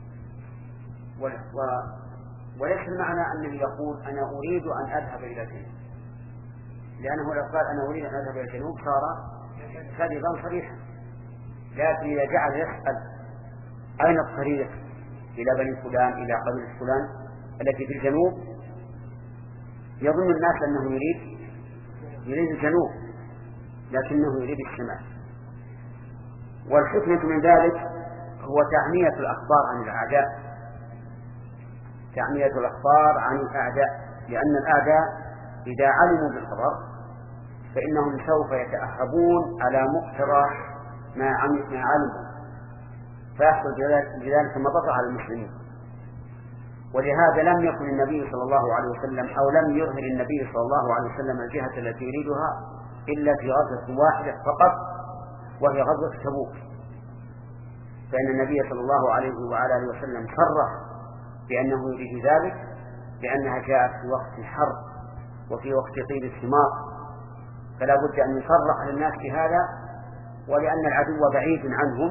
وليس المعنى أنه يقول أنا أريد أن أذهب إلى الجنوب، لأنه لو قال أنا أريد أن أذهب إلى الجنوب صار كذبا صريحا. لكن إذا جعل يسأل أين الطريق إلى بني فلان إلى قبيلة فلان التي في الجنوب، يظن الناس أنه يريد يريد الجنوب لكنه يريد الشمال. والحكمة من ذلك هو تعمية الأخبار عن الأعداء، تعمية الأخبار عن الأعداء، لأن الأعداء إذا علموا بالخبر فإنهم سوف يتأهبون على مقتضى ما علموا، فيحصل بذلك مضرة على المسلمين. ولهذا لم يكن النبي صلى الله عليه وسلم أو لم يظهر النبي صلى الله عليه وسلم الجهة التي يريدها إلا في غزوة واحدة فقط، وهي غزوة تبوك. فإن النبي صلى الله عليه وعلى آله وسلم صرح بأنه يريد ذلك، لأنها جاءت في وقت الحرب وفي وقت طيب الثمار، فلا بد أن يصرح للناس بهذا، ولأن العدو بعيد عنهم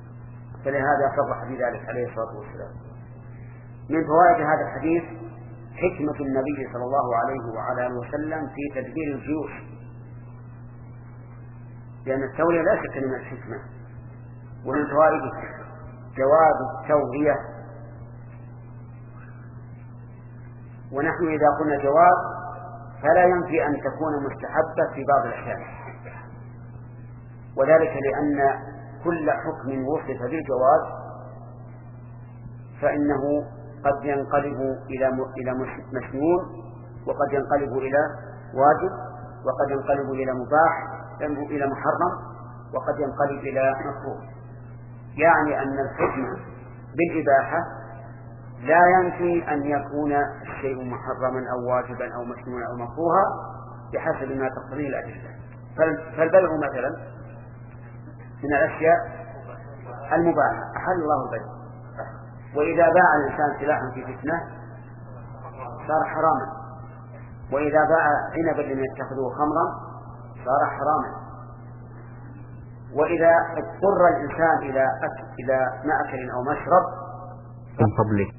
فلهذا صرح بذلك عليه الصلاة والسلام. من فوائد هذا الحديث حكمة النبي صلى الله عليه وعلى آله وسلم في تدبير الجيوش، لأن التورية لا شك من الحكمة، ومن فوائدها جواز التورية. ونحن إذا قلنا جواز فلا ينفي أن تكون مستحبة في بعض الأحيان، وذلك لأن كل حكم وصف بالجواز فإنه قد ينقلب إلى إلى مسنون، وقد ينقلب إلى واجب، وقد ينقلب إلى مباح، إلى محرم، وقد ينقلب إلى مكروه. يعني أن الحكم بالإباحة لا ينفي أن يكون الشيء محرما أو واجبا أو مسنونا أو مكروها بحسب ما تقتضيه الأدلة. فالبيع مثلا من الأشياء المباحة أحل الله البيع، وإذا باع الإنسان سلاحا في فتنة صار حراما، وإذا باع عنبا لم يتخذوه خمرا صار حراما، وإذا اضطر الإنسان إلى أكل إلى مأكل أو مشرب من فضلك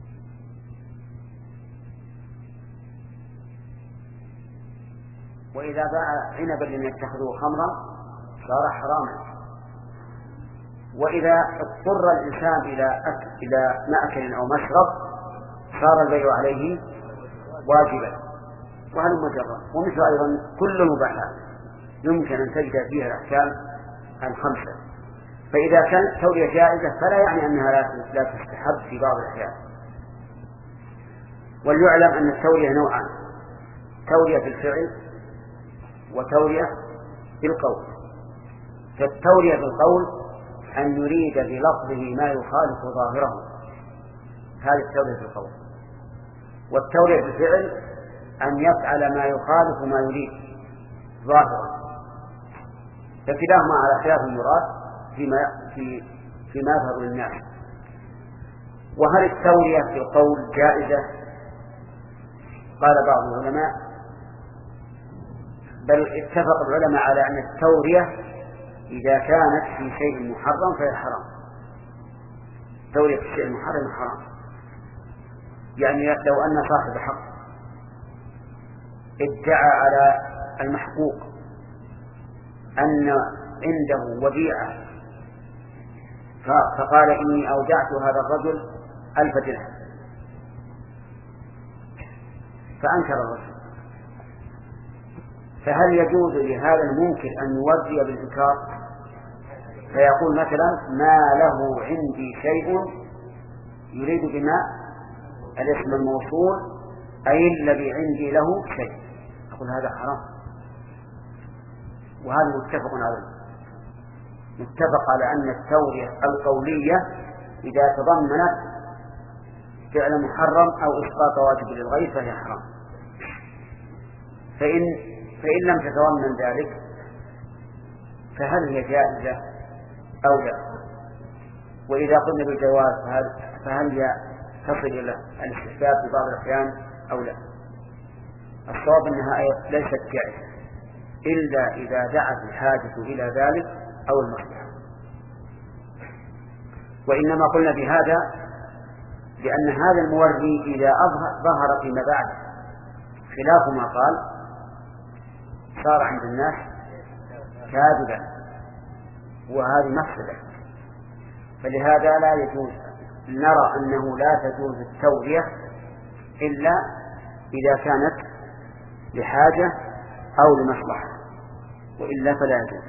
وإذا باع عنبا لم يتخذوه خمرا صار حراما، وإذا اضطر الإنسان إلى أكل إلى مأكل أو مشرب صار البيع عليه واجبا، وهل مجرد. ومثل أيضا كل المباحات يمكن أن تجد فيها الأحكام الخمسة، فإذا كانت تورية جائزة فلا يعني أنها لا تستحب في بعض الأحيان. وليعلم أن التورية نوعان: تورية بالفعل وتورية بالقول. فالتورية بالقول أن يريد بلفظه ما يخالف ظاهره، هذه التورية بالقول. والتورية بالفعل أن يفعل ما يخالف ما يريد ظاهره، فكلاهما على خلاف المراد فيما في فيما يظهر للناس. وهل التورية في القول جائزة؟ قال بعض العلماء، بل اتفق العلماء على أن التورية إذا كانت في شيء محرم فهي حرام. تورية في الشيء المحرم حرام. يعني لو أن صاحب حق ادعى على المحقوق أن عنده وديعة فقال إني أودعت هذا الرجل ألف درهم، فأنكر الرجل، فهل يجوز لهذا المنكر أن يوفي بالإنكار فيقول مثلا ما له عندي شيء، يريد بما الاسم الموصول أي الذي عندي له شيء، أقول هذا حرام. وهذا متفق عليه، متفق على أن التورية القولية إذا تضمنت فعل محرم أو إسقاط واجب للغير فهي حرام. فإن فإن لم تتضمن ذلك فهل هي جائزة أو لا؟ وإذا قلنا بالجواز فهل, فهل هي تصل إلى الاستحباب في بعض الأحيان أو لا؟ الصواب أنها ليست جائزة إلا إذا دعت الحاجة إلى ذلك أو المصلحة. وإنما قلنا بهذا لأن هذا الموري إذا ظهر فيما بعد خلاف ما قال صار عند الناس كاذبا، وهذه مفسدة. فلهذا لا يجوز، نرى أنه لا تجوز التورية إلا إذا كانت لحاجة أو لمصلحة، وإلا فلا يجوز.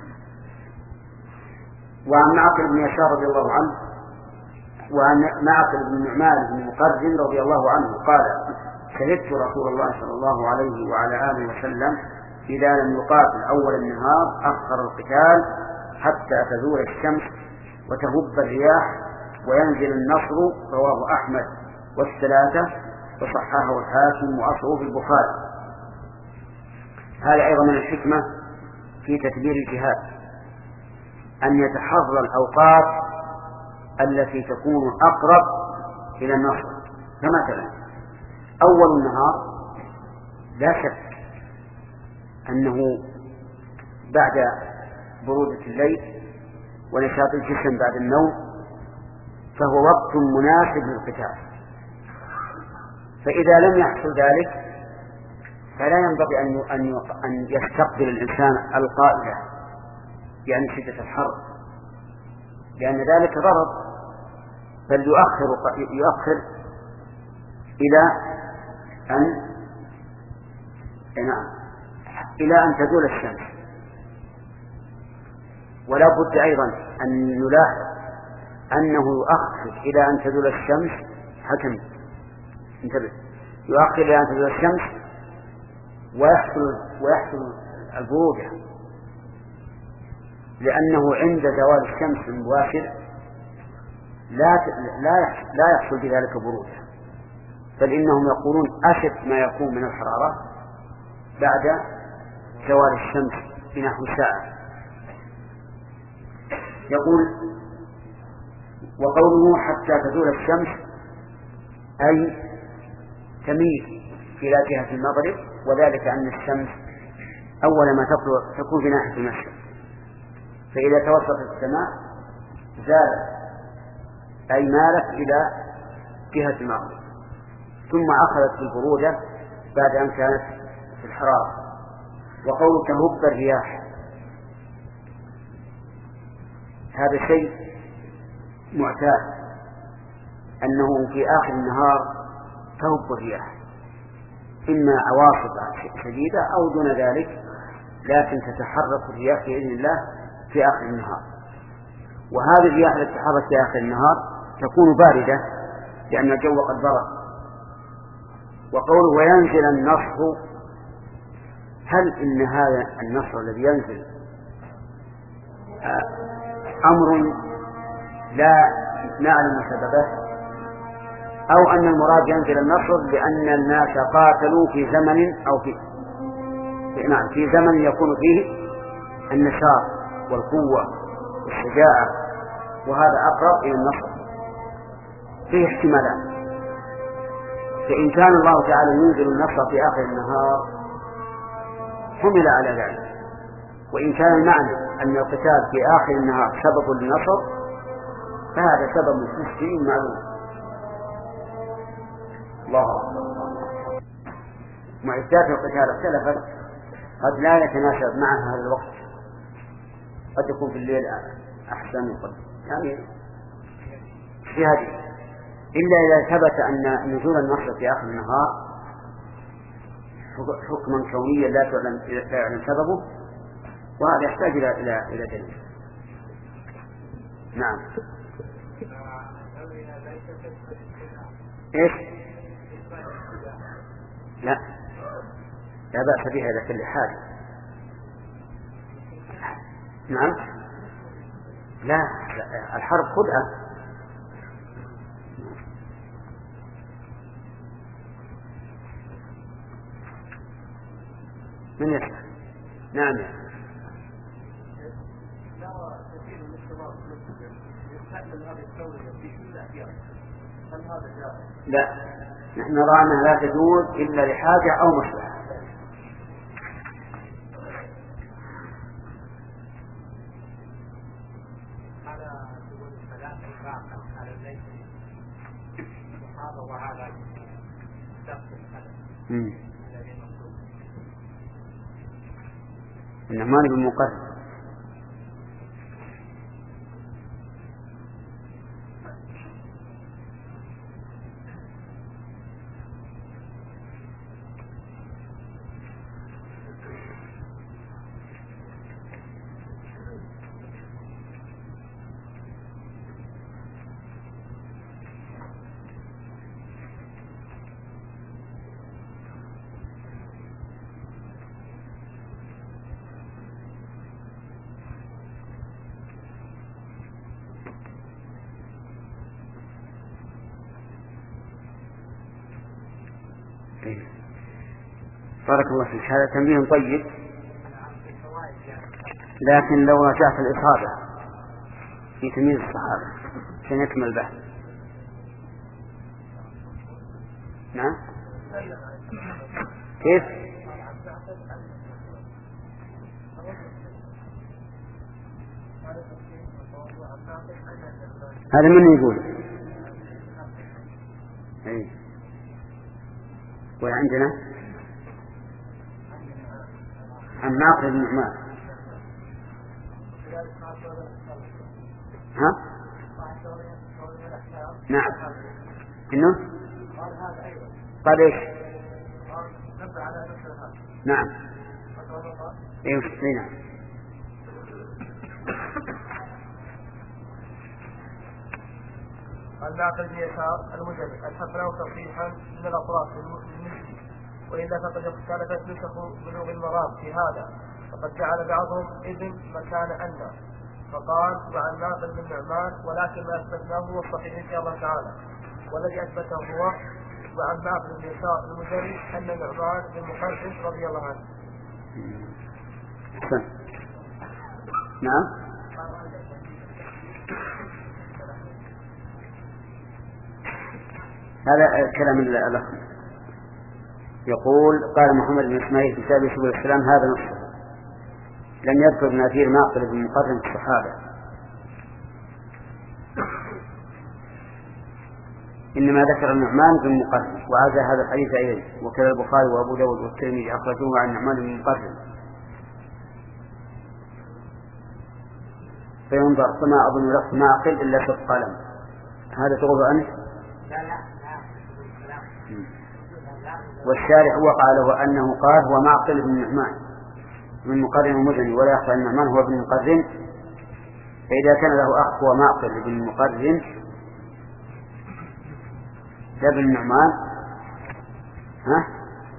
وعن معقل بن يسار رضي الله عنه وعن معقل بن نعمان بن مقرن رضي الله عنه قال: شهدت رسول الله صلى الله عليه وعلى آله وسلم إذا لم يقاتل أول النهار أخر القتال حتى تزول الشمس وتهب الرياح وينزل النصر. رواه أحمد والثلاثة وصححه الحاكم وأصله في البخاري. هذا أيضا من الحكمة في تدبير الجهاد أن يتحرى الأوقات التي تكون أقرب إلى النصر. فمثلا أول النهار لا شك أنه بعد برودة الليل ونشاط الجسم بعد النوم، فهو وقت مناسب للقتال. فإذا لم يحصل ذلك فلا ينبغي أن أن أن يستقبل الإنسان القائلة يعني شدة الحر، لأن ذلك ضرر، بل يؤخر يؤخر إلى أن إلى أن تزول الشمس. ولا بد أيضا أن نلاحظ أنه يؤخر إلى أن تزول الشمس حكم انتبه يؤخر إلى أن تزول الشمس ويحصل ويحصل البرودة، لأنه عند زوال الشمس المباشر لا لا لا يحصل بذلك برودة، بل إنهم يقولون أشد ما يكون من الحرارة بعد زوال الشمس بنحو ساعة. يقول وقوله حتى تزول الشمس أي تميل إلى جهة المغرب، وذلك أن الشمس أول ما تطلع تكون في ناحية المشرق، فإذا توسطت السماء زالت أي مالت إلى جهة المغرب، ثم أخذت البرودة بعد أن كانت في الحرارة. وقول تهب الرياح هذا شيء معتاد أنه في آخر النهار تهب الرياح، إما عواصف شديدة أو دون ذلك، لكن تتحرك الرياح بإذن الله في آخر النهار. وهذه الرياح التي تتحرك في آخر النهار تكون باردة لأن الجو قد برد. وقوله وينزل النصر، هل إن هذا النصر الذي ينزل أمر لا نعلم سببه، أو أن المراد ينزل النصر لأن الناس قاتلوا في زمن أو في نعم في زمن يكون فيه النشاط والقوة والشجاعة، وهذا أقرب إلى النصر. فيه احتمالات، فإن كان الله تعالى ينزل النصر في آخر النهار حمل على ذلك، وإن كان المعنى أن القتال في آخر النهار سبب للنصر فهذا سبب حسي معلوم. الله معدات القتال اختلفت، قد لا يتناسب معها هذا الوقت، قد يكون في الليل أحسن وقد يعني في هذه، إلا إذا ثبت أن نزول النصر في آخر النهار حكما كونيا لا يعلم سببه، وهذا يحتاج إلى إلى إلى دليل. نعم. إيش؟ لا لا بأس بها إلى كل حاجة. نعم. لا الحرب خدعة. من يسمع؟ نعم. لا نحن نرى أنها لا تجوز إلا لحاجة أو مصلحة. النعمان بن مقرن بارك الله فيك. هذا تنبيه طيب، لكن لو رجعت الإصابة في تمييز الصحابة سنكمل به. نعم. كيف؟ هذا من يقول؟ أي وعندنا عن ناقل بن نعمان. ها؟ نعم. إنه قال إيش؟ نعم. إيه نعم. قال ناقل بن يسار المجرد الحفناء تصحيحا من الأطراف المسلم، وإلا فقد اختلفت نسخ بلوغ المرام في هذا، فقد جعل بعضهم إذن مكان أن، فقال وعن ناقل بن نعمان، ولكن ما أثبتناه هو الصحيح إن شاء الله تعالى، والذي أثبته هو وعن ناقل بن يسار المجرد أن نعمان بن مقرن رضي الله عنه. نعم. هذا كلام الأخ. يقول قال محمد بن إسماعيل في كتاب سبل السلام هذا نص لم يذكر نذير ناقل بن مقرن في الصحابة، إنما ذكر النعمان بن مقرن وعزى هذا الحديث إليه، وكذا البخاري وأبو داود والترمذي أخرجوه عن النعمان بن مقرن. فينظر فما أظن لفظ ناقل إلا في القلم. هذا تقول أنت؟ والشارع وقع له أنه قال هو معقل بن نعمان من مقرن ومزني، ولا يخفى أن نعمان هو ابن مقرن، فإذا كان له أخ هو معقل بن مقرن لا بن نعمان، ها؟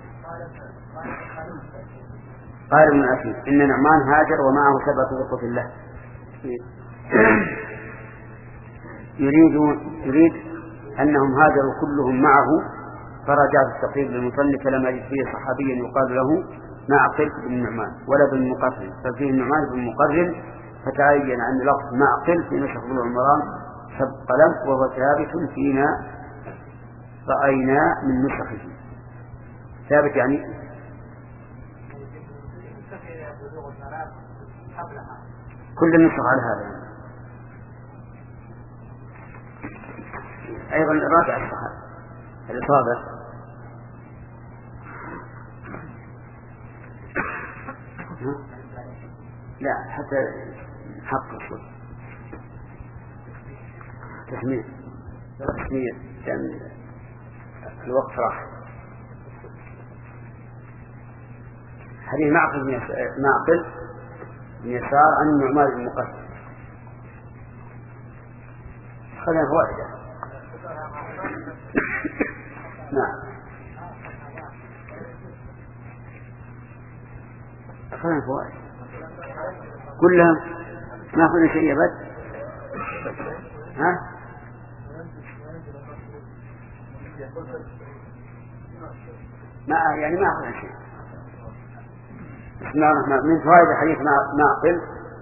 قال ابن أخي إن نعمان هاجر ومعه سبعة غرفة الله. يريد يريد أنهم هاجروا كلهم معه، فرجع في التقريب للمصنف فلم يجد فيه صحابيا يقال له معقل بن نعمان ولا بن مقرن، ففيه نعمان بن مقرن، فتعين أن لفظ معقل في نسخ بلوغ المرام سبق قلم، وهو ثابت فيما رأينا من نسخه. ثابت يعني كل النسخ على هذا. أيضا راجع الصحابة الإصابة لا حتى حق الصوت تسمية تسمية كان الوقت راح. حديث معقل بن معقل بن يسار عن النعمان بن مقرن. خلينا فوائده. نعم خلينا فوائد كلها ما أخذنا شيء بس. ها ما يعني ما أخذنا شيء. بسم الله الرحمن الرحيم. من فوائد حديث معقل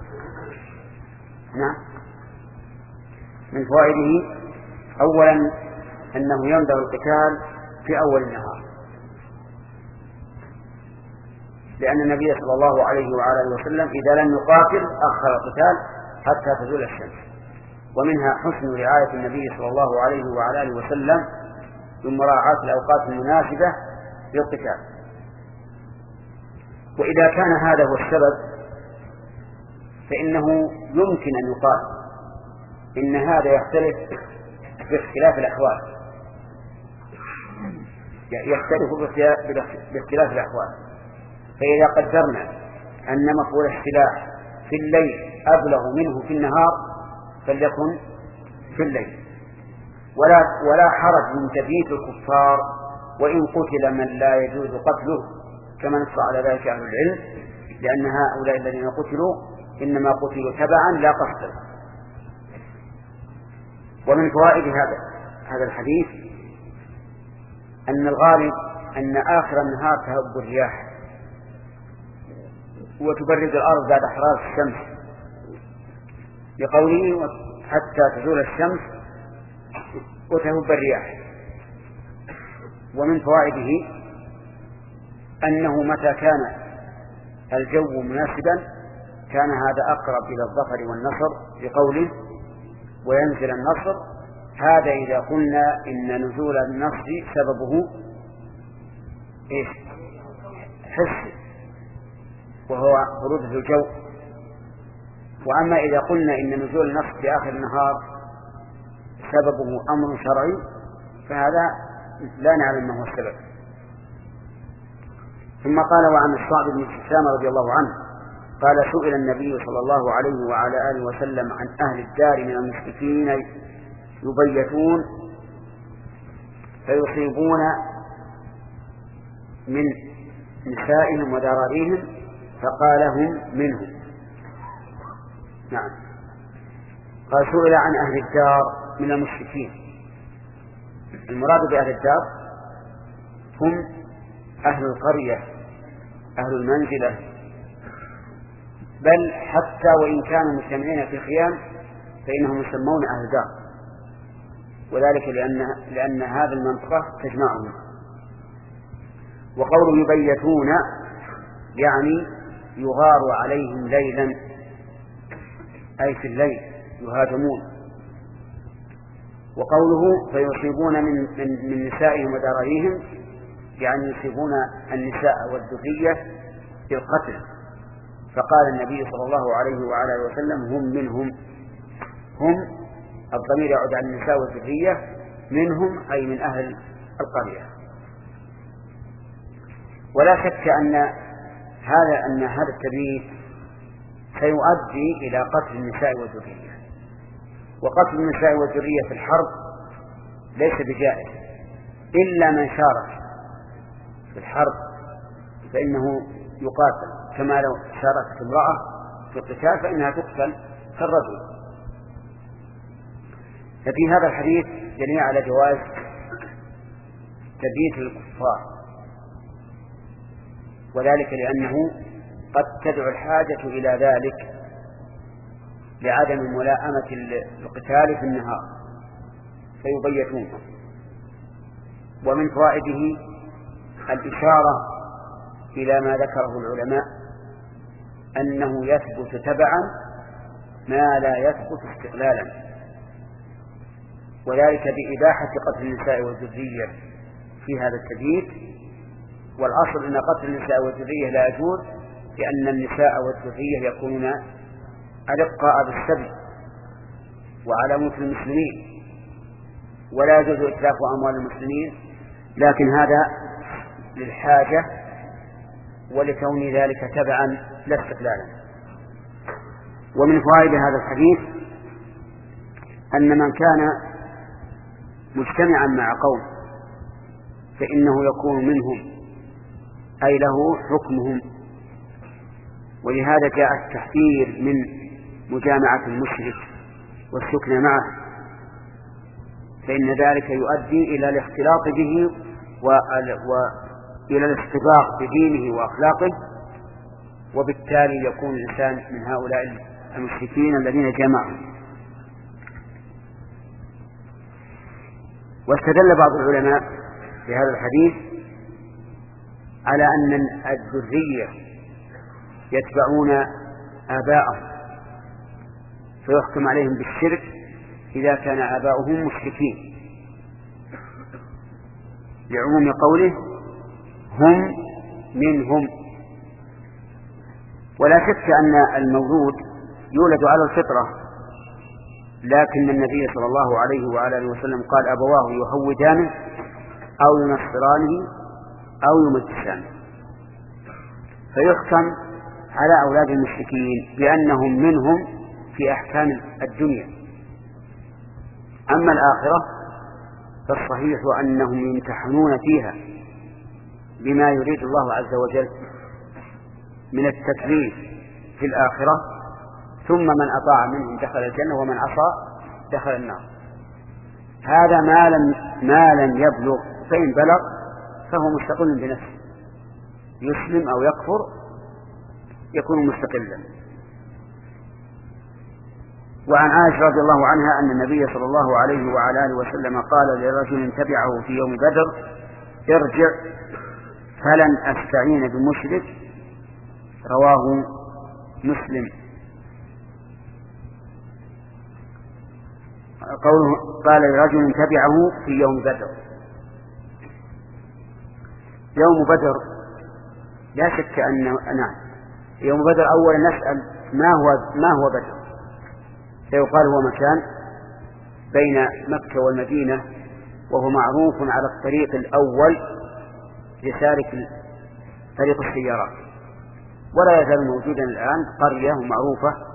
نعم من فوائده أولا أنه ينبغي القتال في أول النهار، لأن النبي صلى الله عليه وعلى اله وسلم إذا لم يقاتل أخر القتال حتى تزول الشمس. ومنها حسن رعاية النبي صلى الله عليه وعلى اله وسلم بمراعاة الأوقات المناسبة للقتال. وإذا كان هذا هو السبب فإنه يمكن أن يقال إن هذا يختلف باختلاف الأحوال، يختلف باختلاف الأحوال. فإذا قدرنا أن مفعول السلاح في الليل أبلغ منه في النهار فليكن في الليل، ولا ولا حرج من تبييت الكفار وإن قتل من لا يجوز قتله، كما نص على ذلك أهل العلم، لأن هؤلاء الذين قتلوا إنما قتلوا تبعا لا قصدا. ومن فوائد هذا هذا الحديث أن الغالب أن آخر النهار تهب الرياح وتبرد الأرض بعد حرارة الشمس، لقوله حتى تزول الشمس وتهب الرياح. ومن فوائده أنه متى كان الجو مناسبا كان هذا أقرب إلى الظفر والنصر، لقوله وينزل النصر. هذا إذا قلنا إن نزول النصر سببه إيش حسي وهو برودة الجو. وأما إذا قلنا إن نزول النصف في آخر النهار سببه أمر شرعي فهذا لا نعلم ما هو السبب. ثم قال: وعن الصعب بن جثامة رضي الله عنه قال: سئل النبي صلى الله عليه وعلى آله وسلم عن أهل الدار من المشركين يبيتون فيصيبون من نسائهم وذراريهم فقال: هم منهم. نعم. قال: سئل عن أهل الدار من المشركين. المراد بأهل الدار هم أهل القرية، أهل المنزلة، بل حتى وإن كانوا مجتمعين في خيام فإنهم يسمون أهل دار، وذلك لأن, لأن هذه المنطقة تجمعهم. وقوله يبيتون يعني يغار عليهم ليلا، أي في الليل يهاجمون. وقوله فيصيبون من, من, من نسائهم وذراريهم يعني يصيبون النساء والذرية بالقتل. فقال النبي صلى الله عليه وعلى اله وسلم: هم منهم. هم الضمير يعود على النساء والذرية، منهم أي من أهل القرية. ولا شك أن هذا أن هذا التبييت سيؤدي إلى قتل النساء والذرية، وقتل النساء والذرية في الحرب ليس بجائز إلا من شارك في الحرب فإنه يقاتل، كما لو شاركت امرأة في القتال فإنها تقتل كالرجل. ففي هذا الحديث دليل على جواز تبييت الكفار، وذلك لأنه قد تدعو الحاجة إلى ذلك لعدم ملائمة القتال في النهار فيبيتون. ومن فوائده الإشارة إلى ما ذكره العلماء أنه يثبت تبعا ما لا يثبت استقلالا، وذلك بإباحة قتل النساء والذرية في هذا التبييت. والأصل أن قتل النساء والذرية لا يجوز، لأن النساء والذرية يكونون أدقاء بالسبي وعلى ملك المسلمين، ولا يجوز إتلاف أموال المسلمين، لكن هذا للحاجة ولكون ذلك تبعا لا استقلالا. ومن فوائد هذا الحديث أن من كان مجتمعا مع قوم فإنه يكون منهم، أي له حكمهم. ولهذا جاء التحذير من مجامعة المشرك والسكن معه، فإن ذلك يؤدي إلى الاختلاط به وإلى الاستباق بدينه وأخلاقه، وبالتالي يكون الإنسان من هؤلاء المشركين الذين جمعوا. واستدل بعض العلماء في هذا الحديث على أن الذرية يتبعون آباءهم فيحكم عليهم بالشرك إذا كان آباؤهم مشركين، لعموم قوله هم منهم. ولا شك أن المولود يولد على الفطرة، لكن النبي صلى الله عليه وعلى آله وسلم قال: أبواه يهودانه أو ينصرانه أو يمجسانه. فيحكم على أولاد المشركين بأنهم منهم في أحكام الدنيا. أما الآخرة فالصحيح أنهم يمتحنون فيها بما يريد الله عز وجل من التكليف في الآخرة، ثم من أطاع منهم دخل الجنة ومن عصى دخل النار. هذا ما لم, ما لم يبلغ، فإن بلغ فهو مستقل بنفسه، يسلم أو يكفر يكون مستقلا. وعن عائشة رضي الله عنها أن النبي صلى الله عليه وعلى آله وسلم قال لرجل تبعه في يوم بدر: ارجع فلن أستعين بمشرك. رواه مسلم. قوله قال لرجل تبعه في يوم بدر، يوم بدر لا شك أن نعم يوم بدر أولا نسأل ما هو ما هو بدر، فيقال هو مكان بين مكة والمدينة، وهو معروف على الطريق الأول لسالك طريق السيارات، ولا يزال موجودا الآن قرية معروفة.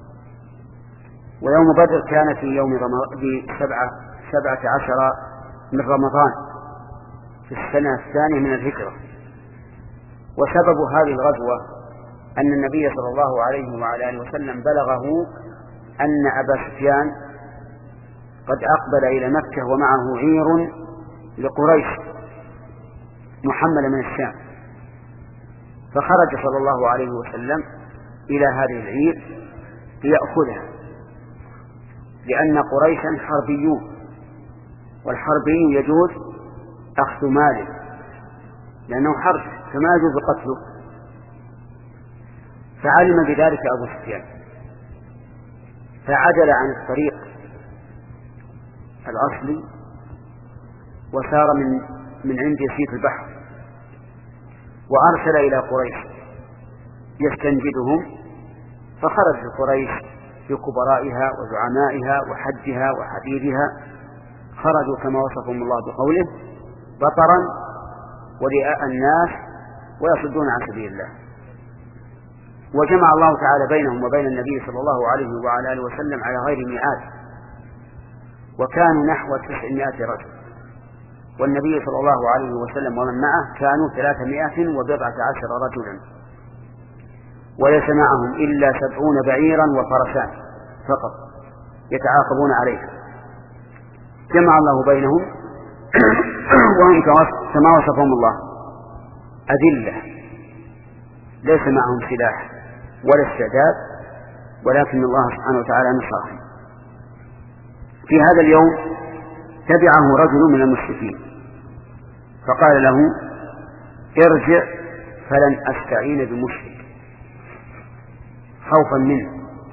ويوم بدر كان في يوم في سبعة سبعة عشر من رمضان في السنة الثانية من الهجرة. وسبب هذه الغزوة أن النبي صلى الله عليه وعلى آله وسلم بلغه أن أبا سفيان قد أقبل إلى مكة ومعه عير لقريش محملة من الشام، فخرج صلى الله عليه وسلم إلى هذه العير ليأخذها، لأن قريشا حربيون، والحربي يجوز أخذ ماله لأنه حرب فما يجوز قتله. فعلم بذلك أبو سفيان فعدل عن الطريق الأصلي وسار من من عند يسيف البحر، وأرسل إلى قريش يستنجدهم، فخرج قريش بكبرائها وزعمائها وحجها وحديدها، خرجوا كما وصفهم الله بقوله بطرا ورئاء الناس ويصدون عن سبيل الله. وجمع الله تعالى بينهم وبين النبي صلى الله عليه وعلى آله وسلم على غير ميعاد، وكانوا نحو تسعمائة رجل، والنبي صلى الله عليه وسلم ومن معه كانوا ثلاثمائة وبضعة عشر رجلا، وليس معهم إلا سبعون بعيرا وفرسان فقط يتعاقبون عليها. جمع الله بينهم وهم كما وصفهم الله أذلة ليس معهم سلاح ولا استعداد، ولكن الله سبحانه وتعالى نصرهم. في هذا اليوم تبعه رجل من المشركين فقال له ارجع فلن أستعين بمشرك، خوفا منه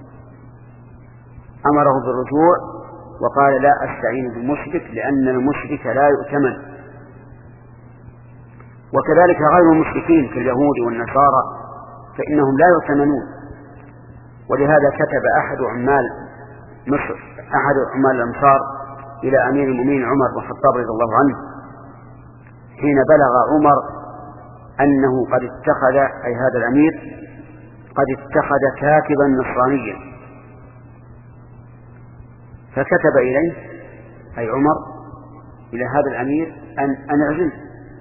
أمره بالرجوع وقال لا أستعين بمشرك لأن المشرك لا يؤتمن. وكذلك غير المشركين كاليهود والنصارى فإنهم لا يؤتمنون. ولهذا كتب أحد عمال مصر أحد عمال الأمصار إلى أمير المؤمنين عمر بن الخطاب رضي الله عنه حين بلغ عمر أنه قد اتخذ أي هذا الأمير قد اتخذ كاتبا نصرانيا، فكتب إليه أي عمر إلى هذا الأمير أن أن اعزله،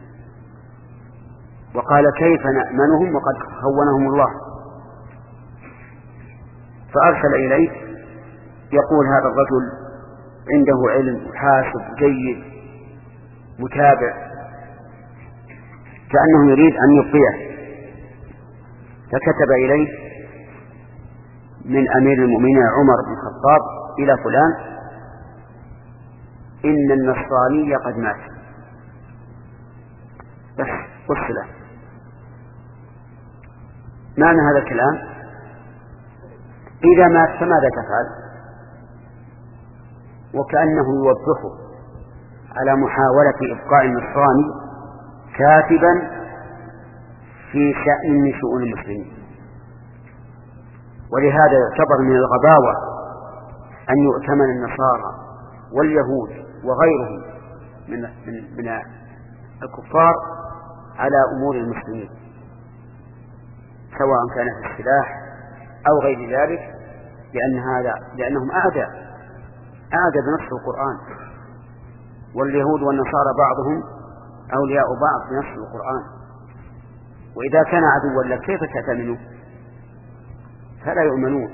وقال كيف نأمنهم وقد خونهم الله. فأرسل إليه يقول هذا الرجل عنده علم حاسب جيد متابع، كأنه يريد أن يبقيه. فكتب إليه من أمير المؤمنين عمر بن الخطاب إلى فلان إن النصراني قد مات، بس والسلام. معنى هذا الكلام إذا مات فماذا تفعل؟ وكأنه يوبخه على محاولة إبقاء النصراني كاتبا في شأن من شؤون المسلمين. ولهذا يعتبر من الغباوة أن يؤتمن النصارى واليهود وغيرهم من, من, من الكفار على أمور المسلمين، سواء كان في السلاح أو غير ذلك، لأن هذا لأنهم أعداء أعداء بنص القرآن، واليهود والنصارى بعضهم أولياء بعض بنص القرآن. وإذا كان عدوا لك كيف تأتمنوا؟ فلا يؤمنون.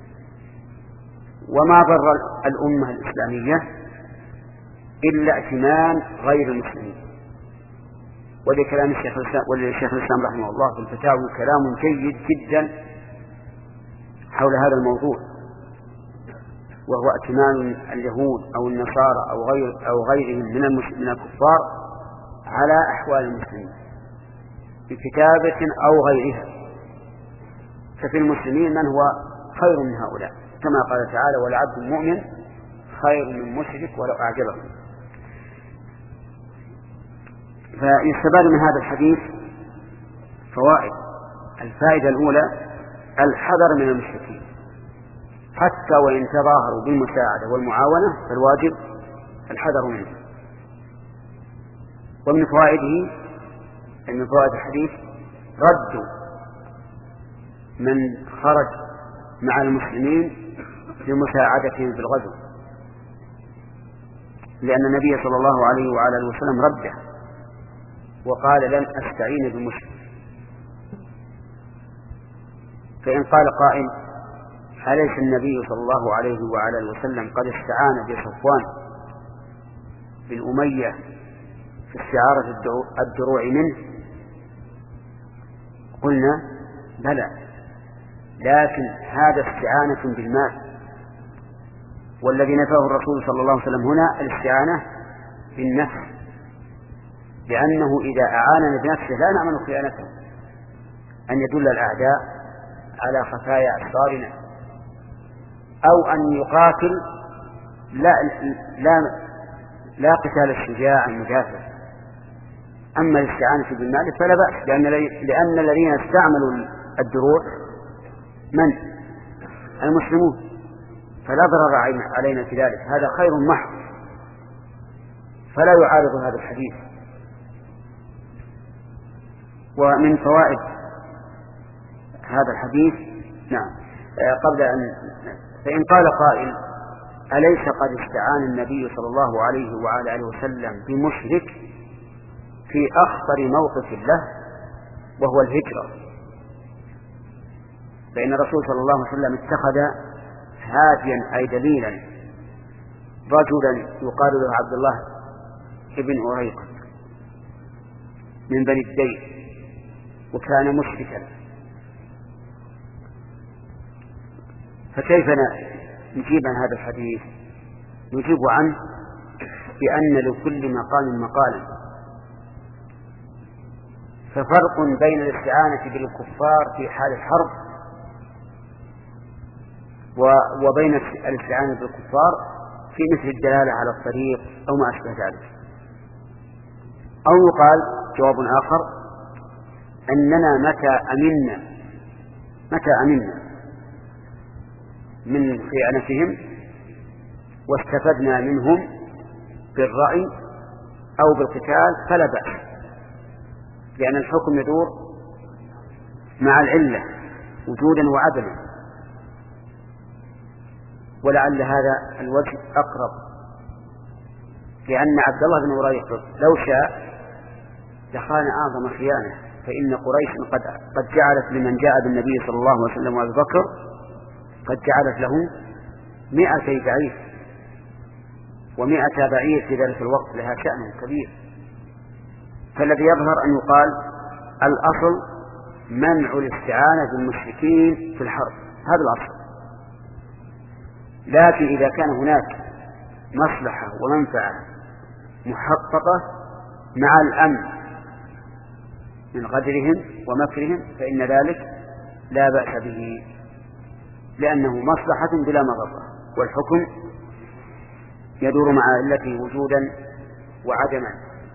وما ضر الأمة الإسلامية إلا ائتمان غير المسلمين. ولكلام الشيخ الإسلام والشيخ الإسلام رحمه الله في الفتاوى كلام جيد جدا حول هذا الموضوع، وهو ائتمان اليهود أو النصارى أو غير أو غيرهم من من الكفار على أحوال المسلمين بكتابة أو غيرها. ففي المسلمين من هو خير من هؤلاء، كما قال تعالى والعبد المؤمن خير من مشرك ولو أعجبه. فيستفاد من هذا الحديث فوائد. الفائدة الأولى الحذر من المشركين، حتى وإن تظاهروا بالمساعدة والمعاونة فالواجب الحذر منه. ومن فوائده من فوائد الحديث رد من خرج مع المسلمين في مساعدتهم في الغزو، لأن النبي صلى الله عليه وعلى اله وسلم رده وقال لن أستعين بمشرك. فإن قال قائل أليس النبي صلى الله عليه وعلى اله وسلم قد استعان بصفوان بن أمية في استعارة الدروع منه؟ قلنا بلى، لكن هذا استعانة بالمال، والذي نفاه الرسول صلى الله عليه وسلم هنا الاستعانة بالنفس، لأنه إذا أعاننا بنفسه لا نأمن خيانته، أن يدل الأعداء على خفايا أسرارنا، أو أن يقاتل لا, لا, لا قتال الشجاع المدافع. أما الاستعانة بالمال فلا بأس، لأن, لأن الذين استعملوا الدروع من؟ المسلمون، فلا ضرر علينا في ذلك، هذا خير محض، فلا يعارض هذا الحديث. ومن فوائد هذا الحديث نعم قبل أن فإن قال قائل أليس قد استعان النبي صلى الله عليه وعلى آله وسلم بمشرك في أخطر موقف له وهو الهجرة؟ فإن الرسول صلى الله عليه وسلم اتخذ هاديا أي دليلا رجلا يقال له عبد الله ابن أريقط من بني الدين، وكان مشركا، فكيف نجيب عن هذا الحديث؟ نجيب عنه بأن لكل مقام مقالا، ففرق بين الاستعانة بالكفار في حال الحرب وبين الاستعانة بالكفار في مثل الدلالة على الطريق أو ما أشبه ذلك. أو يقال جواب آخر أننا متى أمنا متى أمنا من خيانتهم واستفدنا منهم بالرأي أو بالقتال فلا بأس، لأن الحكم يدور مع العلة وجودا وعدما، ولعل هذا الوجه أقرب، لأن عبد الله بن أريقط لو شاء لخان أعظم خيانة، فإن قريش قد, قد جعلت لمن جاء بالنبي صلى الله عليه وسلم وأبي بكر قد جعلت له مئتي بعير، ومئة بعير في ذلك الوقت لها شأن كبير. فالذي يظهر أن يقال الأصل منع الاستعانة بالمشركين في الحرب، هذا الأصل. لكن إذا كان هناك مصلحة ومنفعة محققة مع الأمن من غدرهم ومكرهم فإن ذلك لا بأس به، لأنه مصلحة بلا مضرة، والحكم يدور مع علته وجودا وعدما.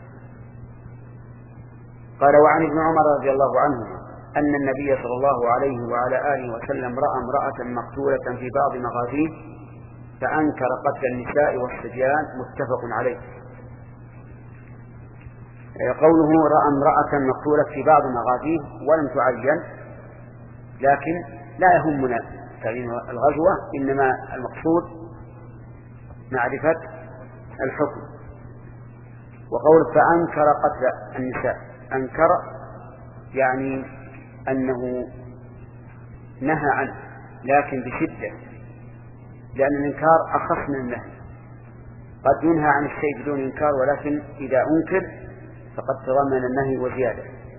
قال وعن ابن عمر رضي الله عنه أن النبي صلى الله عليه وعلى آله وسلم رأى امرأة مقتولة في بعض مغازيه فأنكر قتل النساء والصبيان، متفق عليه. قوله رأى امرأة مقتولة في بعض مغازيه ولم تعين، لكن لا يهمنا تعيين الغزوة، إنما المقصود معرفة الحكم. وقول فأنكر قتل النساء، أنكر يعني أنه نهى عنه لكن بشدة، لأن الإنكار أخص من النهي. قد ينهى عن الشيء بدون إنكار، ولكن إذا أنكر فقد تضمن النهي وزيادة.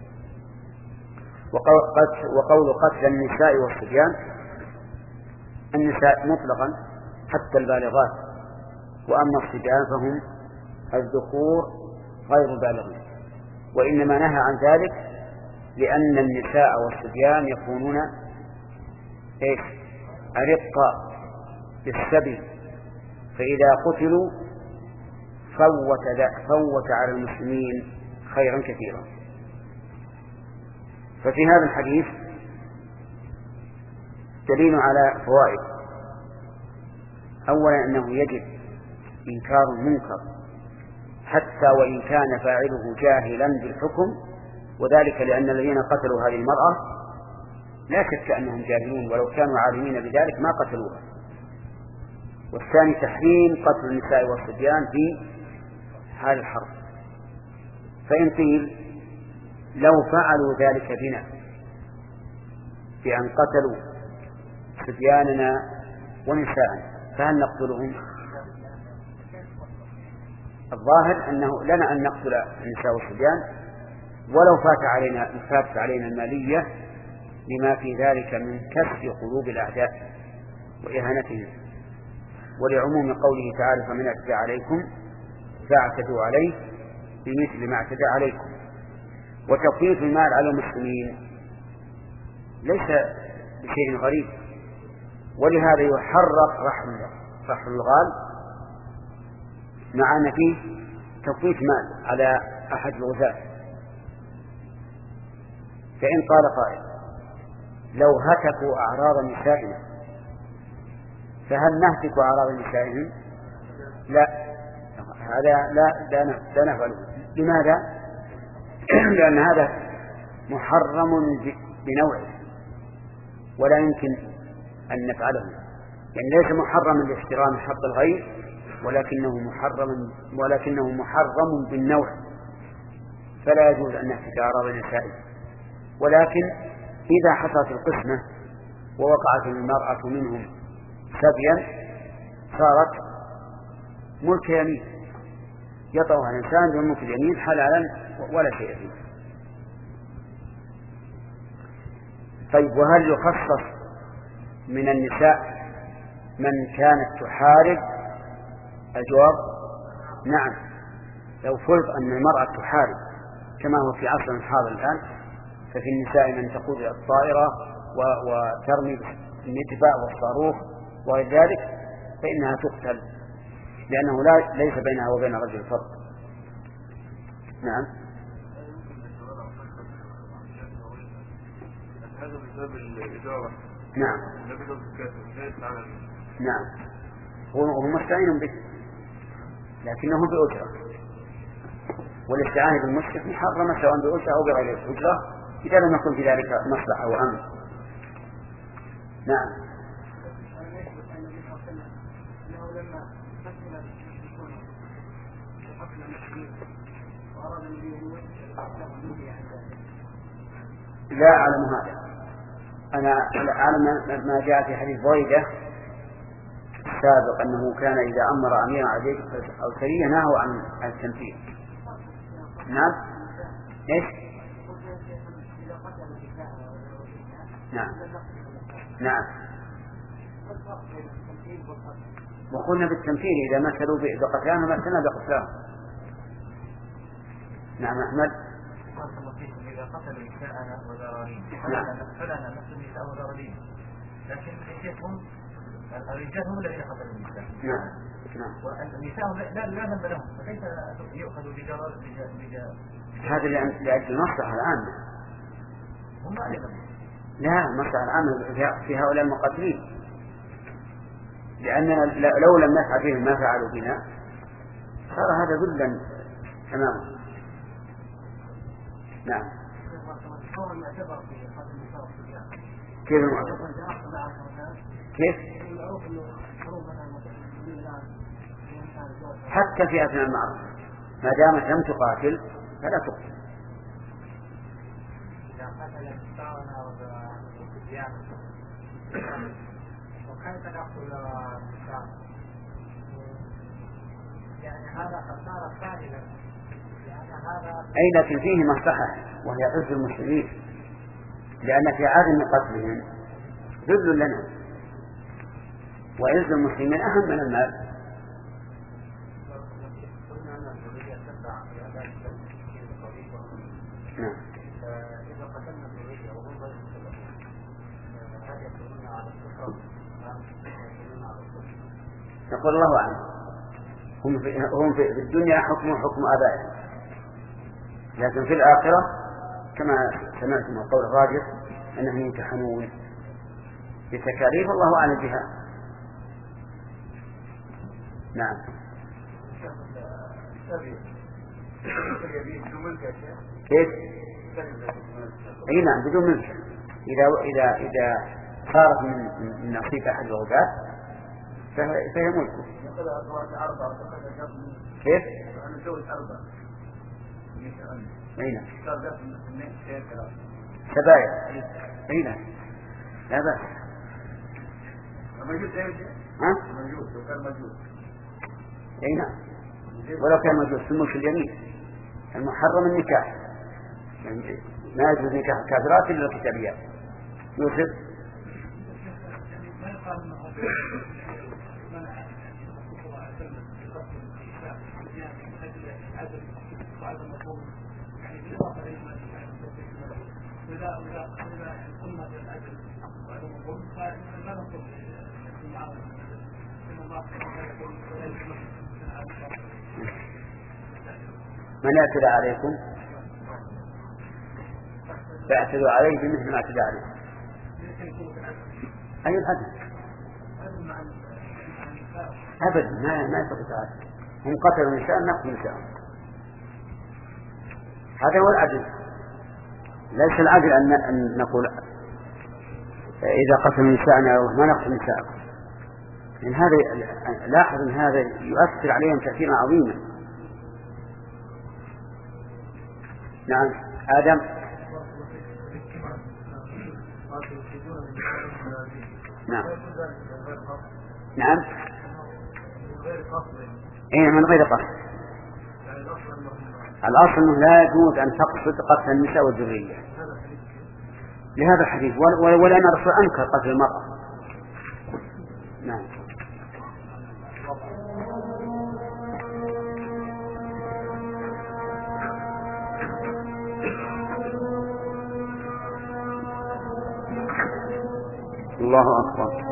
وقول قتل النساء والصبيان، النساء مطلقا حتى البالغات، وأما الصبيان فهم الذكور غير البالغين، وإنما نهى عن ذلك لأن النساء والصبيان يكونون إيش؟ أرقا بالسبي، فإذا قتلوا فوت, فوت على المسلمين خيرا كثيرا. ففي هذا الحديث دليل على فوائد. أولا أنه يجب إنكار المنكر حتى وإن كان فاعله جاهلا بالحكم، وذلك لأن الذين قتلوا هذه المرأة لا شك أنهم جاهلون، ولو كانوا عالمين بذلك ما قتلوها. والثاني تحريم قتل النساء والصبيان في حال الحرب. فإن قيل لو فعلوا ذلك بنا بأن قتلوا صبياننا ونساءنا فهل نقتلهم؟ الظاهر أنه لنا أن نقتل النساء والصبيان ولو فات علينا فات علينا المالية لما في ذلك من كسر قلوب الأعداء وإهانتهم، ولعموم قوله تعالى فمن اعتدى عليكم فاعتدوا عليه بمثل ما اعتدى عليكم. وتوقيف المال على المسلمين ليس بشيء غريب، ولهذا يحرق رحل رحل الغال مع أن فيه توقيف مال على أحد الغزاة. فإن قال قائل لو هتكوا أعراض نسائنا فهل نهتك أعراض نسائهم؟ لا، هذا لا لا نفعله. لماذا؟ لأن هذا محرم بنوعه ولا يمكن أن نفعله، يعني ليس محرما لاحترام حق الغير، ولكنه محرم ولكنه محرم بالنوع، فلا يجوز أن نهتك أعراض النساء. ولكن إذا حصلت القسمة ووقعت المرأة منهم سبيا صارت ملك يمين يطوها الإنسان بملك اليمين حلالا ولا شيء فيه. طيب، وهل يخصص من النساء من كانت تحارب؟ الجواب نعم. لو فرض أن المرأة تحارب كما هو في عصرنا الحاضر الآن، ففي النساء من تقود الطائرة وترمي بالمدفع والصاروخ وغير ذلك فإنها تقتل، لأنه لا ليس بينها وبين الرجل فرق. نعم. هذا بسبب الإجارة. نعم. نعم. هو مستعين به لكنه بأجرة، والاستعانة بالمشرك محرمة سواء بأجرة أو بغير أجرة إذا لم يكن في ذلك مصلحة وأمن. نعم. لا أعلم هذا. أنا أعلم ما جاء في حديث بريدة السابق أنه كان إذا أمر أميرا عليه أو سرية نهوا عن التمثيل. نعم. إيش؟ نعم. نعم. وقلنا بالتمثيل إذا مثلوا بقتلان مثلنا بقتلان. نعم أحمد. إذا قتلوا نساءنا وذرارينا فلنا نفس النساء وذرارينا، لكن الرجال الرجال هم الذين قتلوا النساء. نعم. نعم. والنساء لا لا ذنب لهم، فكيف يؤخذوا بجرار بجرار؟ هذا لأجل المصلحة العامة. هم أيضا. لا، المصلحة العامة في هؤلاء المقاتلين، لأننا لو لم نفعل بهم ما فعلوا بنا صار هذا ذلا أمامهم. نعم. كيف المعتبر؟ كيف؟ حتى في أثناء المعركة ما دامت لم تقاتل فلا تقتل. وكيف نقتل النساء؟ يعني هذا خسارة ثانية. أي لكن فيه مصلحة وهي عز المسلمين، لأن في عدم قتلهم ذل لنا، وعز المسلمين أهم من المال. نعم. إذا قتلنا الذرية وهم غير مسلمين هل يكونون على الكفر أم يكونون على الكفر؟ يقول الله أعلم. هم في هم في الدنيا حكم حكم آبائهم، لكن في الآخرة كما سمعتم القول الراجح أنهم يمتحنون بتكاليف الله أعلم بها. نعم. كيف؟ أي نعم بدون ملك. إذا إذا إذا صارت من نصيب أحد الغبات فهي ملكه. كيف؟ أي نعم. سبايا. أي نعم. لا بأس. ها؟ أي نعم. ولو كان موجود في الملك اليمين المحرم النكاح، يعني ما يجوز نكاح الكافرات إلا الكتابيات. يوسف من اعتدى عليكم فاعتدوا عليه بمثل ما اعتدى عليكم. أي العدل أبدا ما ما يستطيع العدل. هم قتلوا نساء نقتل نساء، هذا هو العدل. ليس العدل أن نقول إذا قتلوا نساءنا ما نقتل نساءكم، لأن هذا لاحظ أن هذا يؤثر عليهم تأثيرا عظيما. نعم. آدم. نعم. نعم. إيه من غير قصد. الأصل أنه لا يجوز أن تقصد قتل النساء والذرية لهذا الحديث، ولأن الرسول أنكر قتل المرأة. نعم. الله أكبر.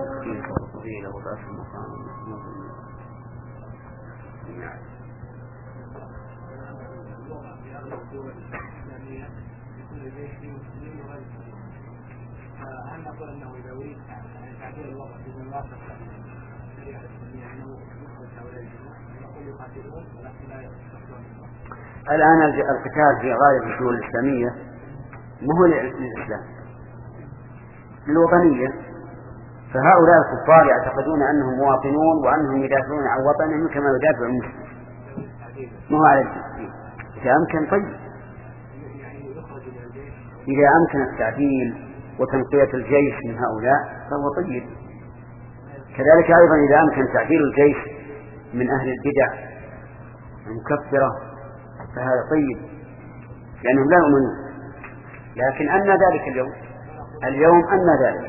هل نقول أنه إذا أريد تعديل الوضع في المناطق الشريعة الإسلامية أنه يخرج هؤلاء الجماعة يقول يقاتلون ولكن لا يقتلون؟ الآن القتال في غالب الدول الإسلامية ما هو للإسلام، للوطنية. فهؤلاء الكفار يعتقدون أنهم مواطنون وأنهم يدافعون عن وطنهم كما يدافع المسلم، ما هو على الدين. إذا أمكن طيب، إذا أمكن التعديل وتنقية الجيش من هؤلاء فهو طيب. كذلك أيضا إذا أمكن تعديل الجيش من أهل البدع المكفرة فهذا طيب، لأنهم لا يؤمنون. لكن أن ذلك اليوم اليوم أن ذلك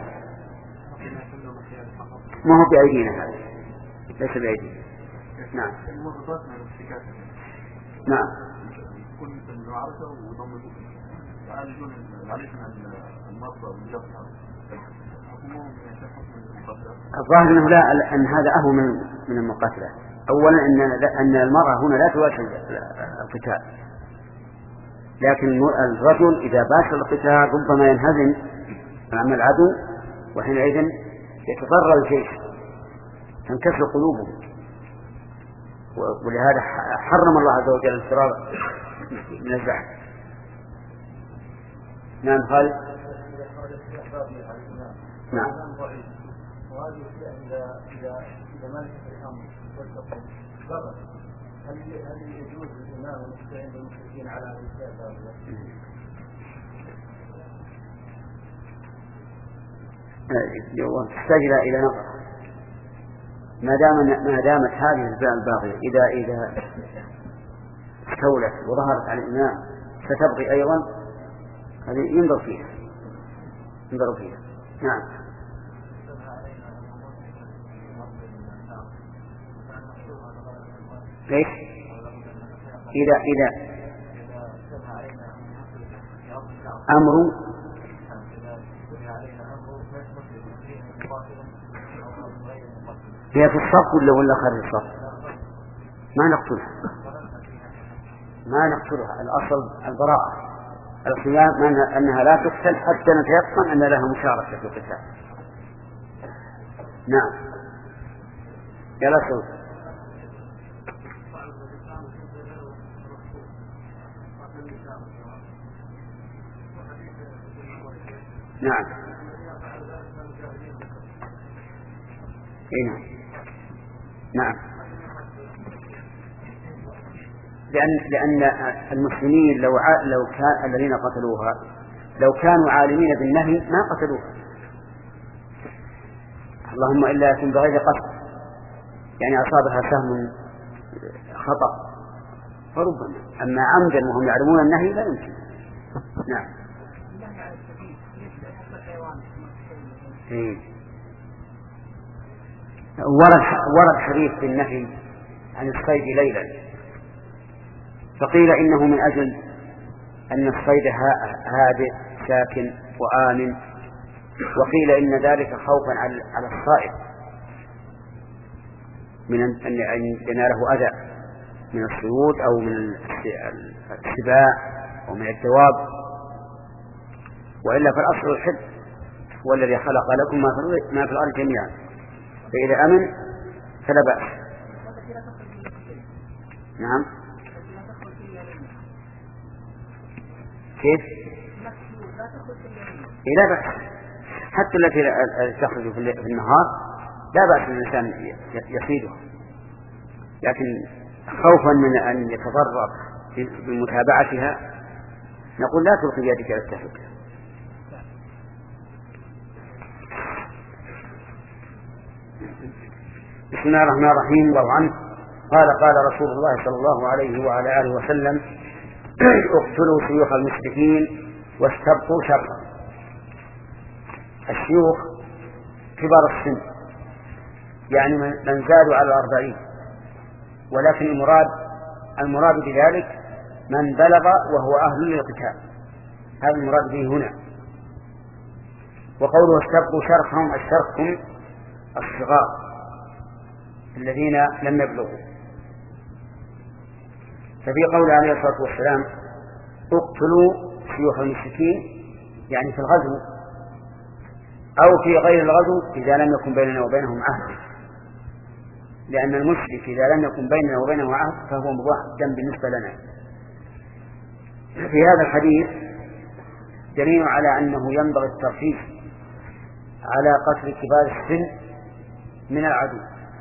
ما هو بأيدينا، هذا ليس بأيدينا. نعم. نعم. الظاهر أنه لا، أن هذا أهون من من المقاتلة. أولا أن أن المرأة هنا لا تواجه القتال، لكن الرجل إذا باشر القتال ربما ينهزم أمام العدو، وحينئذ يتضرر الجيش تنكسر قلوبهم. ولهذا حرم الله عز وجل الفرار من الزحف. نعم خالد. نعم. وهذه إذا إذا إذا ما الأمر والتقوى ضرر، هل هل يجوز للإمام أن يستعين بالمشركين على هذه الأسباب؟ تحتاج إلى نظر. ما دام ما دامت هذه الباء الباغية إذا إذا استولت وظهرت على الإمام ستبغي أيضا، هذه ينظر فيها ينظر فيها. نعم. ليش؟ إذا إذا أمر هي في الصف ولا ولا خارج الصف؟ ما نقتلها. ما نقتلها، الأصل البراءة، الصيام أنها لا تقتل حتى نتيقن أن لها مشاركة في القتال. نعم. يلا صوت. نعم. نعم. نعم. لأن لأن المسلمين لو لو كان الذين قتلوها لو كانوا عالمين بالنهي ما قتلوها، اللهم إلا يكن بغير قصد، يعني أصابها سهم خطأ فربما، أما عمدا وهم يعلمون النهي لا يمكن. نعم. إيه. ورد ورد حديث بالنهي عن الصيد ليلا، فقيل إنه من أجل أن الصيد هادئ ساكن وآمن، وقيل إن ذلك خوفا على الصائد من أن يناله أذى من الصيود أو من السباع أو من الدواب، وإلا فالأصل الحل هو الذي خلق لكم ما في الأرض جميعا، فإذا أمن فلا بأس. نعم. كيف؟ لا بأس، حتى التي تخرج في النهار لا بأس أن الإنسان يصيدها، لكن خوفا من أن يتضرر بمتابعتها نقول لا تلقي بيدك إلى التهلكة. بسم الله الرحمن الرحيم. الله عنه قال قال رسول الله صلى الله عليه وعلى آله وسلم: اقتلوا شيوخ المشركين واستبقوا شرا. الشيوخ كبار السن، يعني من زادوا على الأربعين، ولكن المراد المراد بذلك من بلغ وهو أهل للقتال، هذا المراد به هنا. وقوله استبقوا شرخهم، الشرخ هم الصغار الذين لم يبلغوا. ففي قول عليه الصلاة والسلام: اقتلوا شيوخ المشركين، يعني في الغزو أو في غير الغزو إذا لم يكن بيننا وبينهم عهد، لأن المشرك إذا لم يكن بيننا وبينه عهد فهو مباح الدم بالنسبة لنا. في هذا الحديث دليل على أنه ينبغي الترخيص على قتل كبار السن من العدو،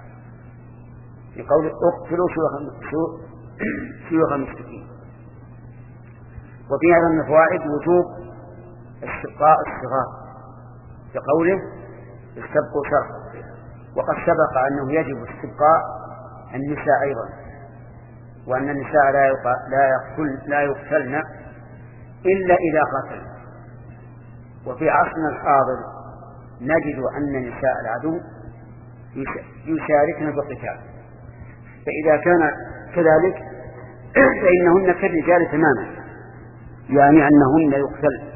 لقول اقتلوا شيوخ المشركين. وفي هذا من الفوائد وجوب استبقاء الصغار بقوله استبقوا شرا، وقد سبق أنه يجب استبقاء النساء أيضا، وأن النساء لا لا يقتل لا يقتلن إلا إذا قتل. وفي عصرنا الحاضر نجد أن نساء العدو يشاركن بالقتال، فإذا كان كذلك فإنهن كالرجال تماما، يعني أنهن يقتل.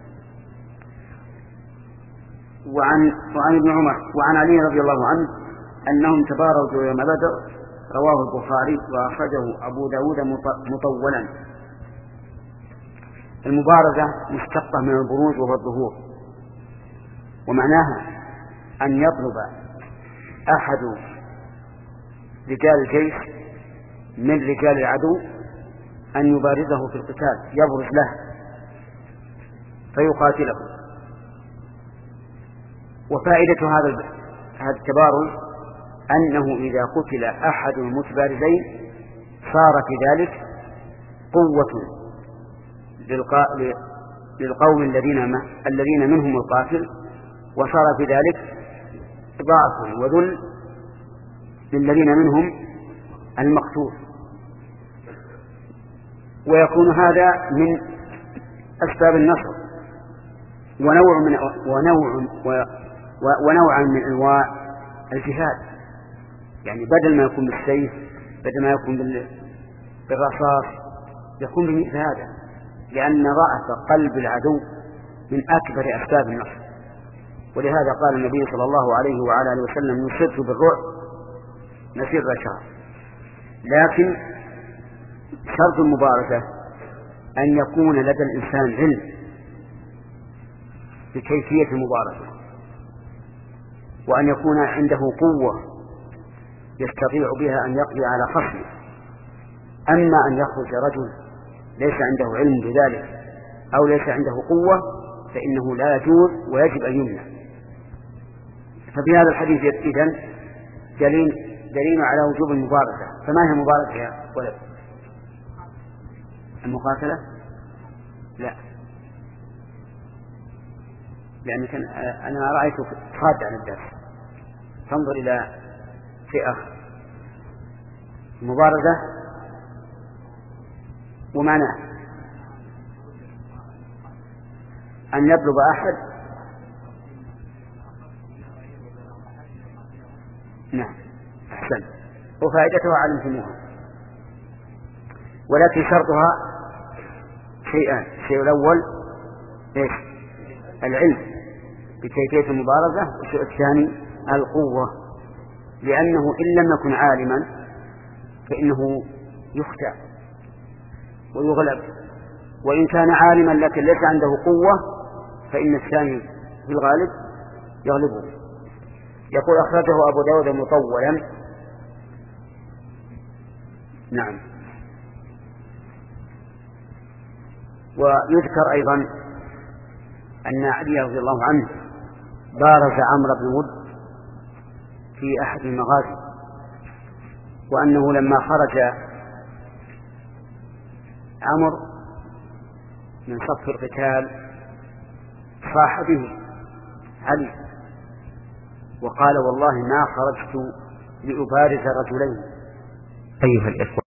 وعن وعن ابن عمر وعن علي رضي الله عنه أنهم تبارزوا يوم بدر، رواه البخاري وأخرجه أبو داود مطولا. المبارزة مشتقة من البروز وهو الظهور، ومعناها أن يطلب أحد رجال الجيش من رجال العدو أن يبارزه في القتال، يبرز له فيقاتله. وفائدة هذا هذا التبارز أنه إذا قتل أحد المتبارزين صار في ذلك قوة للقوم الذين الذين منهم القاتل، وصار في ذلك ضعف وذل للذين منهم المقتول. ويكون هذا من أسباب النصر، ونوع من ونوع ونوعا من أنواع الجهاد، يعني بدل ما يكون بالسيف، بدل ما يكون بالرصاص، يكون بمثل هذا، لأن ضعف قلب العدو من أكبر أسباب النصر. ولهذا قال النبي صلى الله عليه وعلى آله وسلم: نصرت بالرعب مسير شهر. لكن شرط المبارزة أن يكون لدى الإنسان علم بكيفية المبارزة، وأن يكون عنده قوة يستطيع بها أن يقضي على خصمه. أما أن يخرج رجل ليس عنده علم بذلك أو ليس عنده قوة فإنه لا يجوز ويجب أن يمنع. ففي هذا الحديث إذن دليل, دليل على وجوب المبارزة. فما هي المبارزة يا ولد؟ المقاتلة؟ لا، لأن كان أنا رأيتك صاد عن الدرس. تنظر إلى فئة مبارزة ومعناه أن يبلغ أحد. نعم أحسن، وفائدتها علمتموها، ولكن شرطها شيئان: الشيء الأول إيش؟ العلم بكيفية المبارزة، والشيء الثاني القوة، لأنه إن لم يكن عالما فإنه يخدع ويغلب، وإن كان عالما لكن ليس عنده قوة فإن الثاني في الغالب يغلبه. يقول أخرجه أبو داود مطولا. نعم. ويذكر أيضا أن علي رضي الله عنه بارز عمرو بن ود في أحد المغازي، وأنه لما خرج عمرو من صف القتال صاح به علي وقال: والله ما خرجت لأبارز رجلين. أيها الإخوة